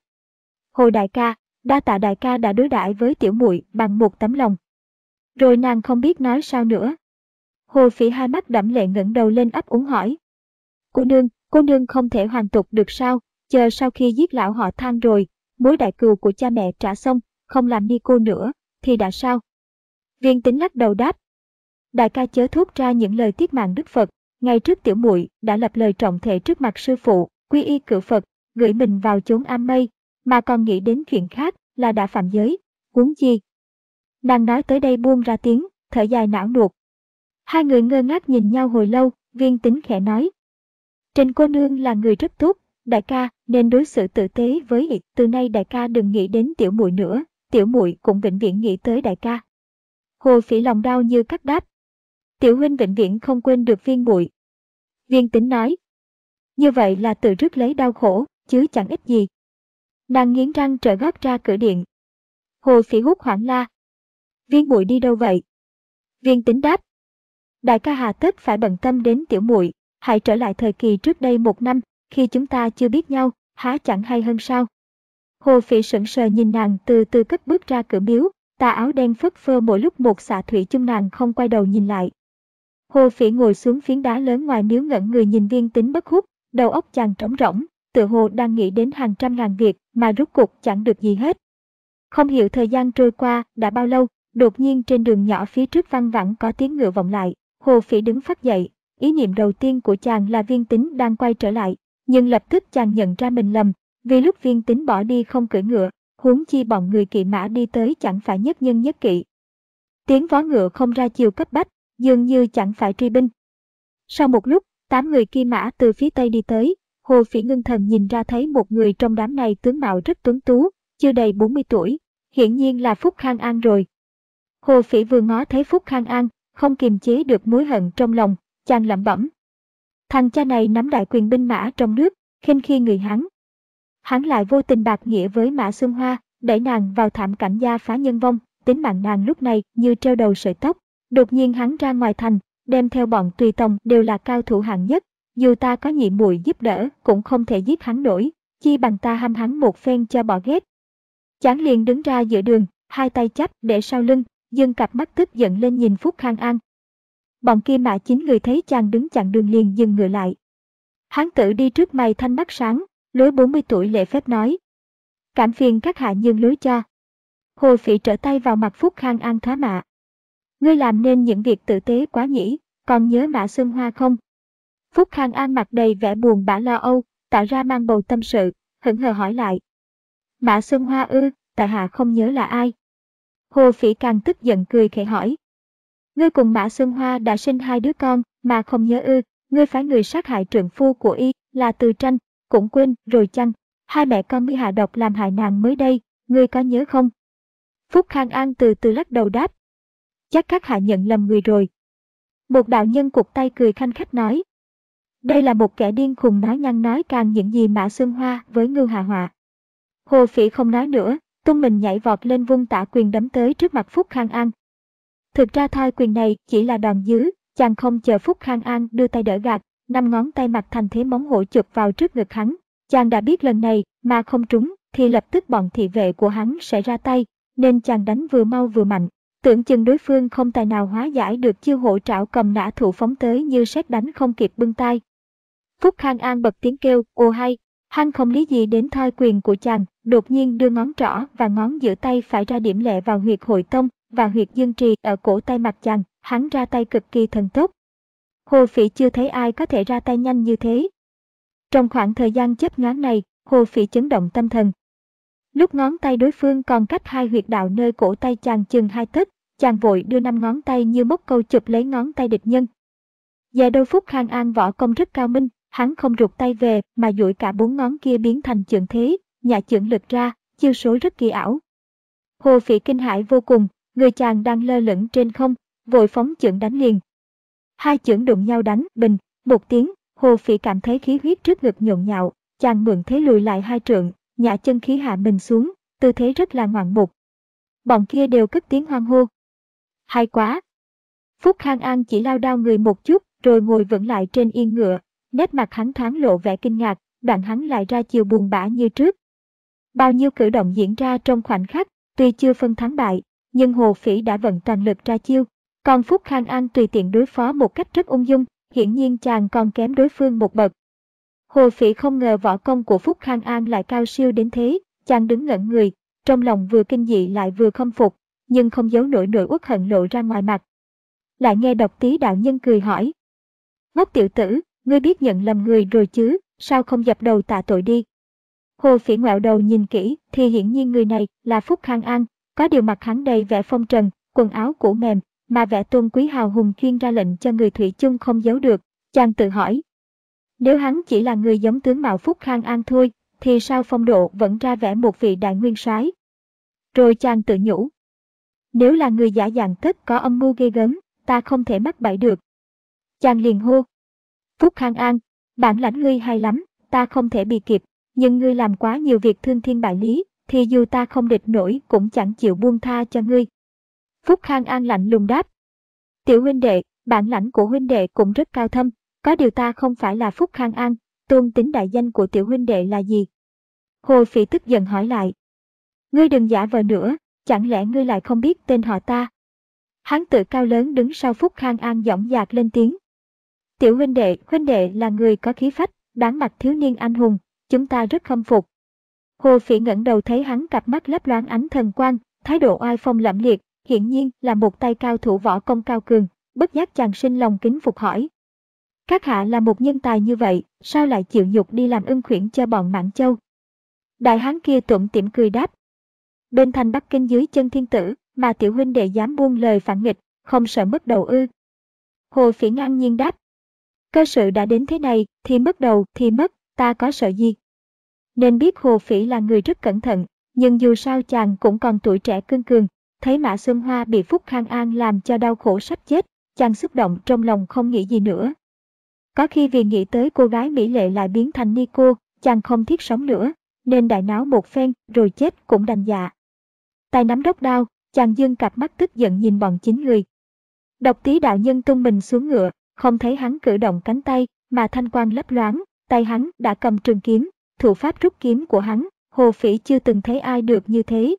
Hồ đại ca, đa tạ đại ca đã đối đãi với tiểu muội bằng một tấm lòng. Rồi nàng không biết nói sao nữa. Hồ Phỉ hai mắt đẫm lệ ngẩng đầu lên ấp úng hỏi. Cô nương, cô nương không thể hoàn tục được sao, chờ sau khi giết lão họ Thang rồi, mối đại cừu của cha mẹ trả xong, không làm ni cô nữa, thì đã sao? Viên Tính lắc đầu đáp. Đại ca chớ thốt ra những lời tiết mạng Đức Phật, ngày trước tiểu muội đã lập lời trọng thệ trước mặt sư phụ, quy y cự Phật, gửi mình vào chốn am mây, mà còn nghĩ đến chuyện khác là đã phạm giới, huống chi. Nàng nói tới đây buông ra tiếng, thở dài não nuột. Hai người ngơ ngác nhìn nhau hồi lâu, Viên Tính khẽ nói. Trình cô nương là người rất tốt, đại ca nên đối xử tử tế với y, từ nay đại ca đừng nghĩ đến tiểu muội nữa, tiểu muội cũng vĩnh viễn nghĩ tới đại ca. Hồ Phỉ lòng đau như cắt đáp. Tiểu huynh vĩnh viễn không quên được Viên muội. Viên Tính nói. Như vậy là tự rước lấy đau khổ, chứ chẳng ích gì. Nàng nghiến răng trở gót ra cửa điện. Hồ Phỉ hốt hoảng la. Viên muội đi đâu vậy? Viên Tính đáp. Đại ca hà tất phải bận tâm đến tiểu muội, hãy trở lại thời kỳ trước đây một năm, khi chúng ta chưa biết nhau, há chẳng hay hơn sao? Hồ Phỉ sững sờ nhìn nàng từ từ cất bước ra cửa miếu, tà áo đen phất phơ mỗi lúc một xạ thủy chung, nàng không quay đầu nhìn lại. Hồ Phỉ ngồi xuống phiến đá lớn ngoài miếu ngẩn người nhìn Viên Tính bất hút, đầu óc chàng trống rỗng, tựa hồ đang nghĩ đến hàng trăm ngàn việc mà rốt cuộc chẳng được gì hết. Không hiểu thời gian trôi qua đã bao lâu, đột nhiên trên đường nhỏ phía trước văng vẳng có tiếng ngựa vọng lại. Hồ Phỉ đứng phắt dậy, ý niệm đầu tiên của chàng là Viên Tính đang quay trở lại, nhưng lập tức chàng nhận ra mình lầm, vì lúc Viên Tính bỏ đi không cưỡi ngựa, huống chi bọn người kỵ mã đi tới chẳng phải nhất nhân nhất kỵ. Tiếng vó ngựa không ra chiều cấp bách, dường như chẳng phải truy binh. Sau một lúc, tám người kia mã từ phía tây đi tới, Hồ Phỉ ngưng thần nhìn ra thấy một người trong đám này tướng mạo rất tuấn tú, chưa đầy bốn mươi tuổi, hiển nhiên là Phúc Khang An rồi. Hồ Phỉ vừa ngó thấy Phúc Khang An, không kiềm chế được mối hận trong lòng, chàng lẩm bẩm. Thằng cha này nắm đại quyền binh mã trong nước, khinh khi người hắn. Hắn lại vô tình bạc nghĩa với Mã Xuân Hoa, đẩy nàng vào thảm cảnh gia phá nhân vong, tính mạng nàng lúc này như treo đầu sợi tóc. Đột nhiên hắn ra ngoài thành, đem theo bọn tùy tòng đều là cao thủ hạng nhất, dù ta có nhị muội giúp đỡ cũng không thể giết hắn nổi, chi bằng ta hăm hắn một phen cho bỏ ghét. Chàng liền đứng ra giữa đường, hai tay chắp để sau lưng, dương cặp mắt tức giận lên nhìn Phúc Khang An. Bọn kia Mã Chính người thấy chàng đứng chặn đường liền dừng ngựa lại. Hán tử đi trước mày thanh mắt sáng, lối bốn mươi tuổi lễ phép nói. Cảm phiền các hạ nhường lối cho. Hồ Phỉ trở tay vào mặt Phúc Khang An thoá mạ. Ngươi làm nên những việc tử tế quá nhỉ, còn nhớ Mã Xuân Hoa không? Phúc Khang An mặt đầy vẻ buồn bã lo âu, tạo ra mang bầu tâm sự, hững hờ hỏi lại. Mã Xuân Hoa ư, tại hạ không nhớ là ai. Hồ Phỉ càng tức giận cười khẽ hỏi. Ngươi cùng Mã Xuân Hoa đã sinh hai đứa con, mà không nhớ ư, ngươi phái người sát hại trượng phu của y, là Từ Tranh, cũng quên rồi chăng, hai mẹ con ngươi hạ độc làm hại nàng mới đây, ngươi có nhớ không? Phúc Khang An từ từ lắc đầu đáp. Chắc các hạ nhận lầm người rồi. Một đạo nhân cụt tay cười khanh khách nói. Đây là một kẻ điên khùng nói nhăng nói càng những gì Mã Xuân Hoa với Ngưu Hà Họa. Hồ Phỉ không nói nữa, tung mình nhảy vọt lên vung tả quyền đấm tới trước mặt Phúc Khang An. Thực ra thoi quyền này chỉ là đòn dứ, chàng không chờ Phúc Khang An đưa tay đỡ gạt, năm ngón tay mặt thành thế móng hổ chụp vào trước ngực hắn. Chàng đã biết lần này mà không trúng thì lập tức bọn thị vệ của hắn sẽ ra tay, nên chàng đánh vừa mau vừa mạnh. Tưởng chừng đối phương không tài nào hóa giải được chiêu hổ trảo cầm nã thủ phóng tới như sét đánh không kịp bưng tay. Phúc Khang An bật tiếng kêu, ô hay, hắn không lý gì đến thoi quyền của chàng, đột nhiên đưa ngón trỏ và ngón giữa tay phải ra điểm lẹ vào huyệt hội tông và huyệt dương trì ở cổ tay mặt chàng, hắn ra tay cực kỳ thần tốc. Hồ Phỉ chưa thấy ai có thể ra tay nhanh như thế. Trong khoảng thời gian chớp nhoáng này, Hồ Phỉ chấn động tâm thần. Lúc ngón tay đối phương còn cách hai huyệt đạo nơi cổ tay chàng chừng hai tấc, chàng vội đưa năm ngón tay như móc câu chụp lấy ngón tay địch nhân. Dè đôi Phúc Khang An võ công rất cao minh, hắn không rụt tay về mà duỗi cả bốn ngón kia biến thành chưởng thế, nhả chưởng lực ra, chiêu số rất kỳ ảo. Hồ Phỉ kinh hãi vô cùng, người chàng đang lơ lửng trên không, vội phóng chưởng đánh liền. Hai chưởng đụng nhau đánh, bình, một tiếng, Hồ Phỉ cảm thấy khí huyết trước ngực nhộn nhạo, chàng mượn thế lùi lại hai trượng, nhả chân khí hạ mình xuống, tư thế rất là ngoạn mục. Bọn kia đều cất tiếng hoan hô. Hay quá! Phúc Khang An chỉ lao đao người một chút, rồi ngồi vững lại trên yên ngựa, nét mặt hắn thoáng lộ vẻ kinh ngạc, đoạn hắn lại ra chiều buồn bã như trước. Bao nhiêu cử động diễn ra trong khoảnh khắc, tuy chưa phân thắng bại, nhưng Hồ Phỉ đã vận toàn lực ra chiêu, còn Phúc Khang An tùy tiện đối phó một cách rất ung dung, hiển nhiên chàng còn kém đối phương một bậc. Hồ Phỉ không ngờ võ công của Phúc Khang An lại cao siêu đến thế, chàng đứng ngẩn người, trong lòng vừa kinh dị lại vừa khâm phục, nhưng không giấu nổi nỗi uất hận lộ ra ngoài mặt. Lại nghe Độc Tý đạo nhân cười hỏi. Ngốc tiểu tử, ngươi biết nhận lầm người rồi chứ, sao không dập đầu tạ tội đi? Hồ Phỉ ngoẹo đầu nhìn kỹ thì hiển nhiên người này là Phúc Khang An, có điều mặt hắn đầy vẻ phong trần, quần áo cũ mềm, mà vẻ tôn quý hào hùng chuyên ra lệnh cho người thủy chung không giấu được. Chàng tự hỏi, nếu hắn chỉ là người giống tướng mạo Phúc Khang An thôi, thì sao phong độ vẫn ra vẻ một vị đại nguyên soái? Rồi chàng tự nhủ, nếu là người giả dạng tất có âm mưu ghê gớm, ta không thể mắc bẫy được. Chàng liền hô, Phúc Khang An, bản lãnh ngươi hay lắm, ta không thể bị kịp, nhưng ngươi làm quá nhiều việc thương thiên bại lý, thì dù ta không địch nổi cũng chẳng chịu buông tha cho ngươi. Phúc Khang An lạnh lùng đáp, tiểu huynh đệ, bản lãnh của huynh đệ cũng rất cao thâm, có điều ta không phải là Phúc Khang An, tôn tính đại danh của tiểu huynh đệ là gì? Hồ Phỉ tức giận hỏi lại, ngươi đừng giả vờ nữa, chẳng lẽ ngươi lại không biết tên họ ta? Hán tử cao lớn đứng sau Phúc Khang An dõng dạc lên tiếng, tiểu huynh đệ, huynh đệ là người có khí phách, đáng mặt thiếu niên anh hùng, chúng ta rất khâm phục. Hồ Phỉ ngẩng đầu thấy hắn cặp mắt lấp loáng ánh thần quang, thái độ oai phong lẫm liệt, hiển nhiên là một tay cao thủ võ công cao cường, bất giác chàng sinh lòng kính phục hỏi. Các hạ là một nhân tài như vậy, sao lại chịu nhục đi làm ưng khuyển cho bọn Mãn Châu? Đại hán kia tủm tỉm cười đáp. Bên thành Bắc Kinh dưới chân thiên tử, mà tiểu huynh đệ dám buông lời phản nghịch, không sợ mất đầu ư? Hồ Phỉ ngang nhiên đáp. Cơ sự đã đến thế này, thì mất đầu thì mất, ta có sợ gì? Nên biết Hồ Phỉ là người rất cẩn thận, nhưng dù sao chàng cũng còn tuổi trẻ cương cường, thấy Mã Xuân Hoa bị Phúc Khang An làm cho đau khổ sắp chết, chàng xúc động trong lòng không nghĩ gì nữa. Có khi vì nghĩ tới cô gái mỹ lệ lại biến thành ni cô, chàng không thiết sống nữa, nên đại náo một phen rồi chết cũng đành dạ. Tay nắm đốc đao, chàng dương cặp mắt tức giận nhìn bọn chín người. Độc Tý đạo nhân tung mình xuống ngựa, không thấy hắn cử động cánh tay, mà thanh quang lấp loáng, tay hắn đã cầm trường kiếm, thủ pháp rút kiếm của hắn, Hồ Phỉ chưa từng thấy ai được như thế.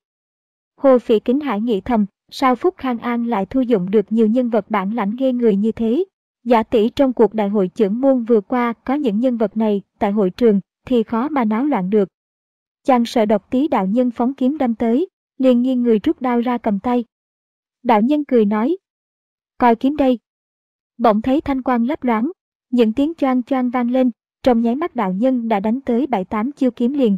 Hồ Phỉ kính hãi nghĩ thầm, sao Phúc Khang An lại thu dụng được nhiều nhân vật bản lãnh ghê người như thế? Giả tỷ trong cuộc đại hội chưởng môn vừa qua có những nhân vật này tại hội trường thì khó mà náo loạn được. Chàng sợ Độc Tý đạo nhân phóng kiếm đâm tới, liền nghiêng người rút đao ra cầm tay. Đạo nhân cười nói, coi kiếm đây. Bỗng thấy thanh quang lấp loáng, những tiếng choang choang vang lên, trong nháy mắt đạo nhân đã đánh tới bảy tám chiêu kiếm liền.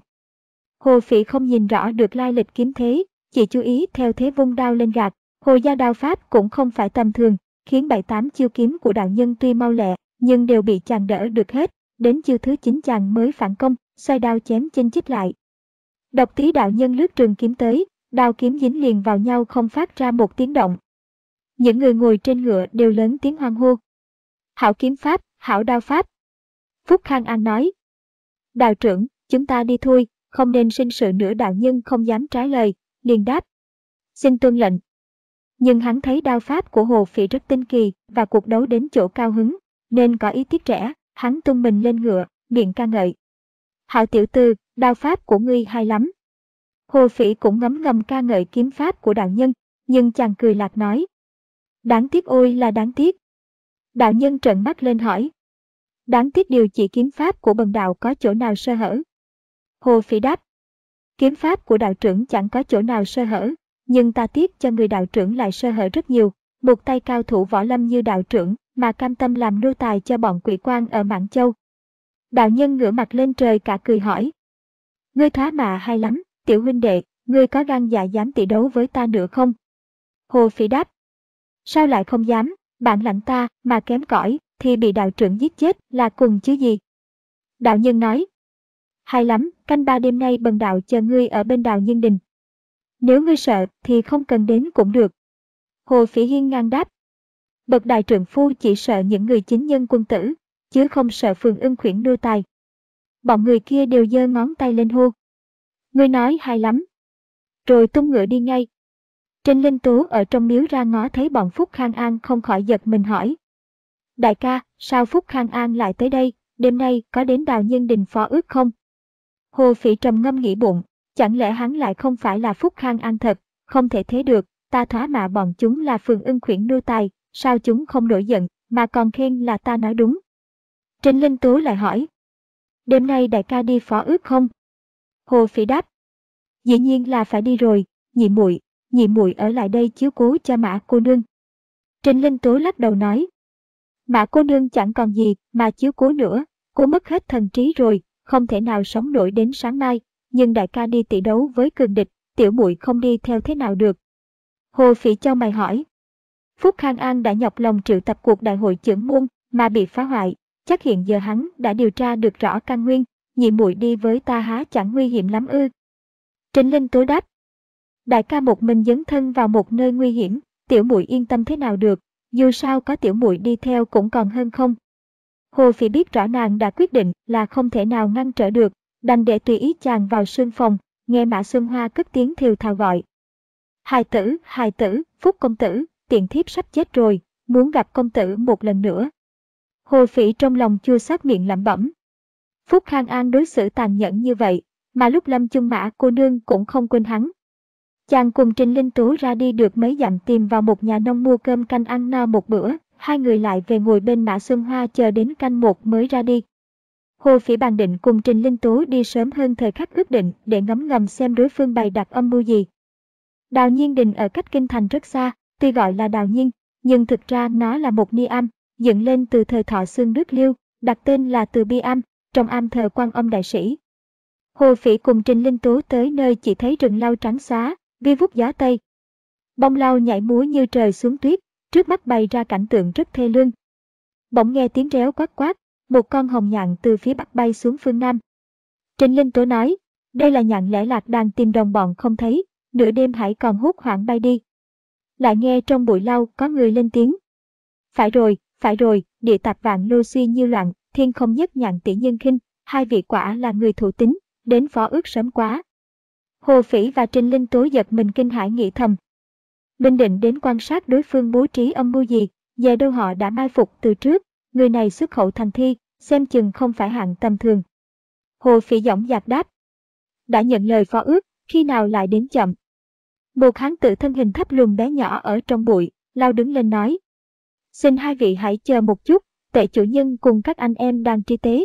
Hồ Phỉ không nhìn rõ được lai lịch kiếm thế, chỉ chú ý theo thế vung đao lên gạt. Hồ gia đao pháp cũng không phải tầm thường, khiến bảy tám chiêu kiếm của đạo nhân tuy mau lẹ, nhưng đều bị chàng đỡ được hết. Đến chiêu thứ chín chàng mới phản công, xoay đao chém chinh chích lại. Độc Tý đạo nhân lướt trường kiếm tới, đao kiếm dính liền vào nhau không phát ra một tiếng động. Những người ngồi trên ngựa đều lớn tiếng hoan hô. Hảo kiếm pháp, hảo đao pháp. Phúc Khang An nói, đạo trưởng, chúng ta đi thôi, không nên sinh sự nữa. Đạo nhân không dám trái lời, liền đáp, xin tuân lệnh. Nhưng hắn thấy đao pháp của Hồ Phỉ rất tinh kỳ và cuộc đấu đến chỗ cao hứng, nên có ý tiếc rẻ, hắn tung mình lên ngựa, miệng ca ngợi. Hảo tiểu tư, đao pháp của ngươi hay lắm. Hồ Phỉ cũng ngấm ngầm ca ngợi kiếm pháp của đạo nhân, nhưng chàng cười lạc nói, đáng tiếc ôi là đáng tiếc. Đạo nhân trợn mắt lên hỏi, đáng tiếc điều chỉ kiếm pháp của bần đạo có chỗ nào sơ hở? Hồ Phỉ đáp, kiếm pháp của đạo trưởng chẳng có chỗ nào sơ hở, nhưng ta tiếc cho người đạo trưởng lại sơ hở rất nhiều. Một tay cao thủ võ lâm như đạo trưởng mà cam tâm làm nô tài cho bọn quỷ quan ở Mãn Châu. Đạo nhân ngửa mặt lên trời cả cười hỏi, ngươi thoá mạ hay lắm, tiểu huynh đệ, ngươi có gan dạ dám tỷ đấu với ta nữa không? Hồ Phỉ đáp, sao lại không dám, bản lãnh ta mà kém cỏi thì bị đạo trưởng giết chết là cùng chứ gì. Đạo nhân nói, hay lắm, canh ba đêm nay bần đạo chờ ngươi ở bên Đào Nhân Đình. Nếu ngươi sợ thì không cần đến cũng được. Hồ Phỉ hiên ngang đáp, bậc đại trượng phu chỉ sợ những người chính nhân quân tử, chứ không sợ phường ưng khuyển nô tài. Bọn người kia đều giơ ngón tay lên hô, ngươi nói hay lắm. Rồi tung ngựa đi ngay. Trên Linh Tú ở trong miếu ra ngó thấy bọn Phúc Khang An không khỏi giật mình hỏi, đại ca, sao Phúc Khang An lại tới đây, đêm nay có đến Đào Nhân Đình phó ước không? Hồ Phỉ trầm ngâm nghĩ bụng, chẳng lẽ hắn lại không phải là Phúc Khang An thật? Không thể thế được, ta thoá mạ bọn chúng là phường ưng khuyển nô tài, sao chúng không nổi giận, mà còn khen là ta nói đúng. Trên Linh Tú lại hỏi, đêm nay đại ca đi phó ước không? Hồ Phỉ đáp, dĩ nhiên là phải đi rồi, nhị muội, nhị muội ở lại đây chiếu cố cho Mã cô nương. Trên Linh Tú lắc đầu nói, Mã cô nương chẳng còn gì mà chiếu cố nữa, cô mất hết thần trí rồi, không thể nào sống nổi đến sáng mai, nhưng đại ca đi tỷ đấu với cường địch, tiểu muội không đi theo thế nào được. Hồ Phỉ chau mày hỏi, Phúc Khang An đã nhọc lòng triệu tập cuộc đại hội chưởng môn mà bị phá hoại, chắc hiện giờ hắn đã điều tra được rõ căn nguyên, nhị muội đi với ta há chẳng nguy hiểm lắm ư? Trịnh Linh Tố đáp, đại ca một mình dấn thân vào một nơi nguy hiểm, tiểu muội yên tâm thế nào được, dù sao có tiểu muội đi theo cũng còn hơn không. Hồ Phỉ biết rõ nàng đã quyết định là không thể nào ngăn trở được, đành để tùy ý chàng vào sương phòng, nghe Mã Xuân Hoa cất tiếng thều thào gọi. Hài tử, hài tử, Phúc công tử, tiện thiếp sắp chết rồi, muốn gặp công tử một lần nữa. Hồ Phỉ trong lòng chua xót miệng lẩm bẩm. Phúc Khang An đối xử tàn nhẫn như vậy, mà lúc lâm chung Mã cô nương cũng không quên hắn. Chàng cùng Trình Linh Tú ra đi được mấy dặm tìm vào một nhà nông mua cơm canh ăn no một bữa, hai người lại về ngồi bên Mã Xuân Hoa chờ đến canh một mới ra đi. Hồ Phỉ bàn định cùng Trình Linh Tú đi sớm hơn thời khắc ước định để ngấm ngầm xem đối phương bày đặt âm mưu gì. Đào Nhiên Đình ở cách kinh thành rất xa, tuy gọi là Đào Nhiên, nhưng thực ra nó là một ni am, dựng lên từ thời Thọ Xương nước Liêu, đặt tên là Từ Bi Am, trong am thờ Quan Âm đại sĩ. Hồ Phỉ cùng Trình Linh Tú tới nơi chỉ thấy rừng lau trắng xóa, vi vút gió tây. Bông lau nhảy múa như trời xuống tuyết, trước mắt bày ra cảnh tượng rất thê lương. Bỗng nghe tiếng réo quát quát, một con hồng nhạn từ phía bắc bay xuống phương nam. Trình Linh Tú nói, đây là nhạn lẻ lạc đang tìm đồng bọn không thấy, nửa đêm hãy còn hốt hoảng bay đi, Lại nghe trong bụi lau có người lên tiếng. Phải rồi, phải rồi, địa tạp vạn lô suy như loạn, thiên không nhất nhạn tỷ nhân khinh, hai vị quả là người thủ tín, đến phó ước sớm quá. Hồ Phỉ và Trình Linh Tố giật mình kinh hãi nghĩ thầm. Minh định đến quan sát đối phương bố trí âm mưu gì, về đâu họ đã mai phục từ trước, người này xuất khẩu thành thi, xem chừng không phải hạng tầm thường. Hồ Phỉ dõng dạc đáp. Đã nhận lời phó ước, khi nào lại đến chậm. Một hán tử thân hình thấp lùn bé nhỏ ở trong bụi, lao đứng lên nói. Xin hai vị hãy chờ một chút, tệ chủ nhân cùng các anh em đang tri tế.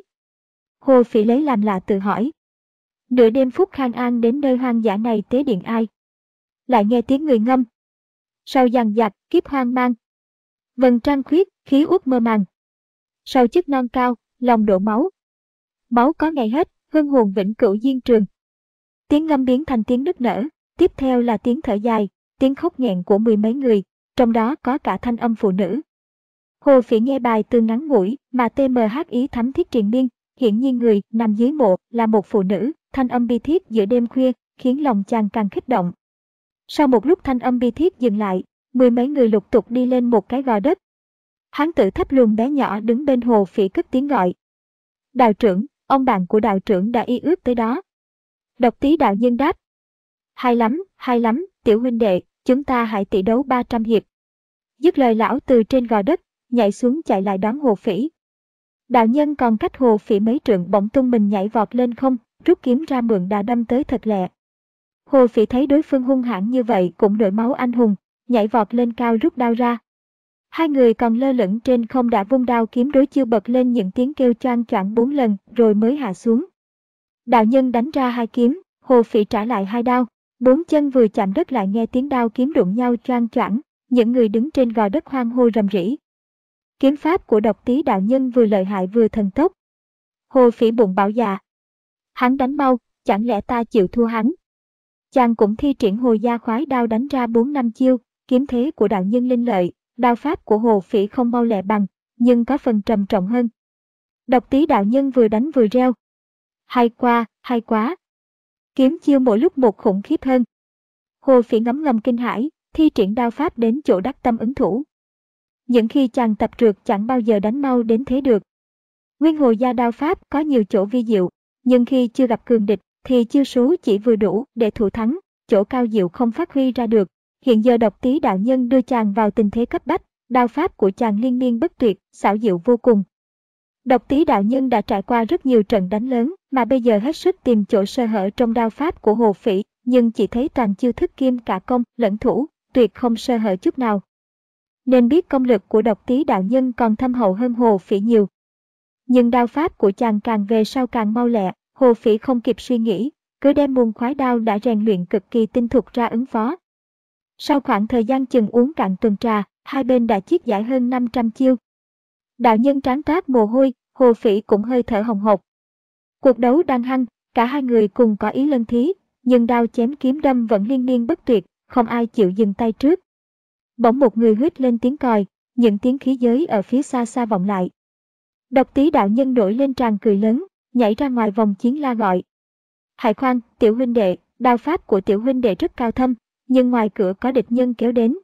Hồ Phỉ lấy làm lạ tự hỏi. Nửa đêm Phúc Khang An đến nơi hoang dã này tế điện ai? Lại nghe tiếng người ngâm. Sau dằn dặt, kiếp hoang mang. Vầng trăng khuyết, khí uất mơ màng. Sau chức non cao, lòng đổ máu. Máu có ngày hết, hương hồn vĩnh cửu diên trường. Tiếng ngâm biến thành tiếng nức nở, tiếp theo là tiếng thở dài, tiếng khóc nghẹn của mười mấy người, trong đó có cả thanh âm phụ nữ. Hồ Phỉ nghe bài từ ngắn ngủi mà tê em hát ý thắm thiết triền miên, hiển nhiên người nằm dưới mộ là một phụ nữ, thanh âm bi thiết giữa đêm khuya, khiến lòng chàng càng kích động. Sau một lúc thanh âm bi thiết dừng lại, mười mấy người lục tục đi lên một cái gò đất. Hán tử thấp lùn bé nhỏ đứng bên Hồ Phỉ cất tiếng gọi. Đạo trưởng, ông bạn của đạo trưởng đã y ước tới đó. Độc Tý đạo nhân đáp. Hay lắm, hay lắm, tiểu huynh đệ, chúng ta hãy tỷ đấu ba trăm hiệp. Dứt lời lão từ trên gò đất, nhảy xuống chạy lại đón Hồ Phỉ. Đạo nhân còn cách Hồ Phỉ mấy trượng bỗng tung mình nhảy vọt lên không, rút kiếm ra mượn đà đâm tới thật lẹ. Hồ Phỉ thấy đối phương hung hãn như vậy cũng nổi máu anh hùng, nhảy vọt lên cao rút đao ra. Hai người còn lơ lửng trên không đã vung đao kiếm đối chiêu bật lên những tiếng kêu choang choạng bốn lần rồi mới hạ xuống. Đạo nhân đánh ra hai kiếm, Hồ Phỉ trả lại hai đao, bốn chân vừa chạm đất lại nghe tiếng đao kiếm đụng nhau choang choạng, những người đứng trên gò đất hoang hô rầm rĩ. Kiếm pháp của Độc Tý đạo nhân vừa lợi hại vừa thần tốc. Hồ Phỉ bụng bảo dạ. Hắn đánh mau, chẳng lẽ ta chịu thua hắn? Chàng cũng thi triển Hồ Gia Khoái đao đánh ra bốn năm chiêu, kiếm thế của đạo nhân linh lợi, đao pháp của Hồ Phỉ không mau lẹ bằng, nhưng có phần trầm trọng hơn. Độc Tý đạo nhân vừa đánh vừa reo. Hay quá, hay quá. Kiếm chiêu mỗi lúc một khủng khiếp hơn. Hồ Phỉ ngấm ngầm kinh hãi, thi triển đao pháp đến chỗ đắc tâm ứng thủ. Những khi chàng tập trượt chẳng bao giờ đánh mau đến thế được. Nguyên Hồ Gia đao pháp có nhiều chỗ vi diệu, nhưng khi chưa gặp cường địch thì chiêu số chỉ vừa đủ để thủ thắng, chỗ cao diệu không phát huy ra được. Hiện giờ Độc Tý đạo nhân đưa chàng vào tình thế cấp bách, đao pháp của chàng liên miên bất tuyệt, xảo diệu vô cùng. Độc Tý đạo nhân đã trải qua rất nhiều trận đánh lớn, mà bây giờ hết sức tìm chỗ sơ hở trong đao pháp của Hồ Phỉ, nhưng chỉ thấy toàn chiêu thức kim cả công lẫn thủ, tuyệt không sơ hở chút nào. Nên biết công lực của Độc Tý đạo nhân còn thâm hậu hơn Hồ Phỉ nhiều. Nhưng đao pháp của chàng càng về sau càng mau lẹ, Hồ Phỉ không kịp suy nghĩ, cứ đem môn khoái đao đã rèn luyện cực kỳ tinh thục ra ứng phó. Sau khoảng thời gian chừng uống cạn tuần trà, hai bên đã chiết giải hơn năm trăm chiêu. Đạo nhân trán toát mồ hôi, Hồ Phỉ cũng hơi thở hồng hộc. Cuộc đấu đang hăng, cả hai người cùng có ý lân thí, nhưng đao chém kiếm đâm vẫn liên miên bất tuyệt, không ai chịu dừng tay trước. Bỗng một người huýt lên tiếng còi, những tiếng khí giới ở phía xa xa vọng lại. Độc Tý đạo nhân nổi lên tràn cười lớn, nhảy ra ngoài vòng chiến la gọi. Hãy khoan, tiểu huynh đệ, đao pháp của tiểu huynh đệ rất cao thâm, nhưng ngoài cửa có địch nhân kéo đến.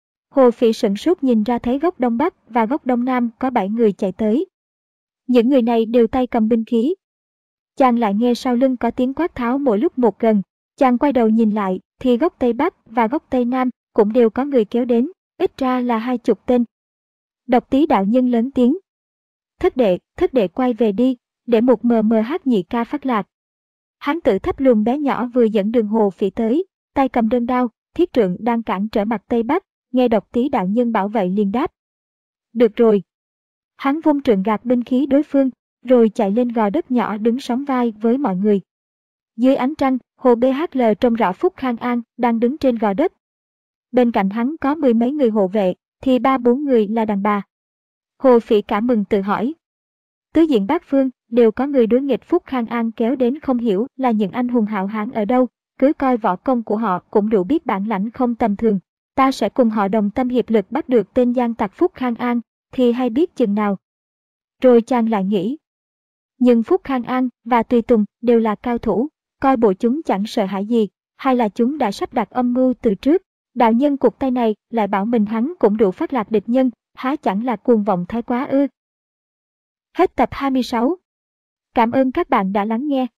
Hồ Phỉ sửng sốt nhìn ra thấy góc đông bắc và góc đông nam có bảy người chạy tới. Những người này đều tay cầm binh khí. Chàng lại nghe sau lưng có tiếng quát tháo mỗi lúc một gần, chàng quay đầu nhìn lại thì góc tây bắc và góc tây nam cũng đều có người kéo đến, ít ra là hai chục tên. Độc Tý đạo nhân lớn tiếng. Thất đệ, thất đệ quay về đi, để một mờ mờ hát nhị ca phát lạc. Hán tử thấp lùn bé nhỏ vừa dẫn đường Hồ Phỉ tới, tay cầm đơn đao, thiết trượng đang cản trở mặt tây bắc, nghe Độc Tý đạo nhân bảo vậy liền đáp. Được rồi. Hắn vung trượng gạt binh khí đối phương, rồi chạy lên gò đất nhỏ đứng sóng vai với mọi người. Dưới ánh trăng, Hồ bê hát lờ trông rõ Phúc Khang An đang đứng trên gò đất. Bên cạnh hắn có mười mấy người hộ vệ, thì ba bốn người là đàn bà. Hồ Phỉ cả mừng tự hỏi. Tứ diện bát phương đều có người đối nghịch Phúc Khang An kéo đến, không hiểu là những anh hùng hào hán ở đâu, cứ coi võ công của họ cũng đủ biết bản lãnh không tầm thường. Ta sẽ cùng họ đồng tâm hiệp lực bắt được tên gian tặc Phúc Khang An, thì hay biết chừng nào. Rồi chàng lại nghĩ. Nhưng Phúc Khang An và Tùy Tùng đều là cao thủ, coi bộ chúng chẳng sợ hãi gì, hay là chúng đã sắp đặt âm mưu từ trước, Đạo nhân cụt tay này lại bảo mình hắn cũng đủ phát lạc địch nhân, há chẳng là cuồng vọng thái quá ư. Hết tập hai mươi sáu. Cảm ơn các bạn đã lắng nghe.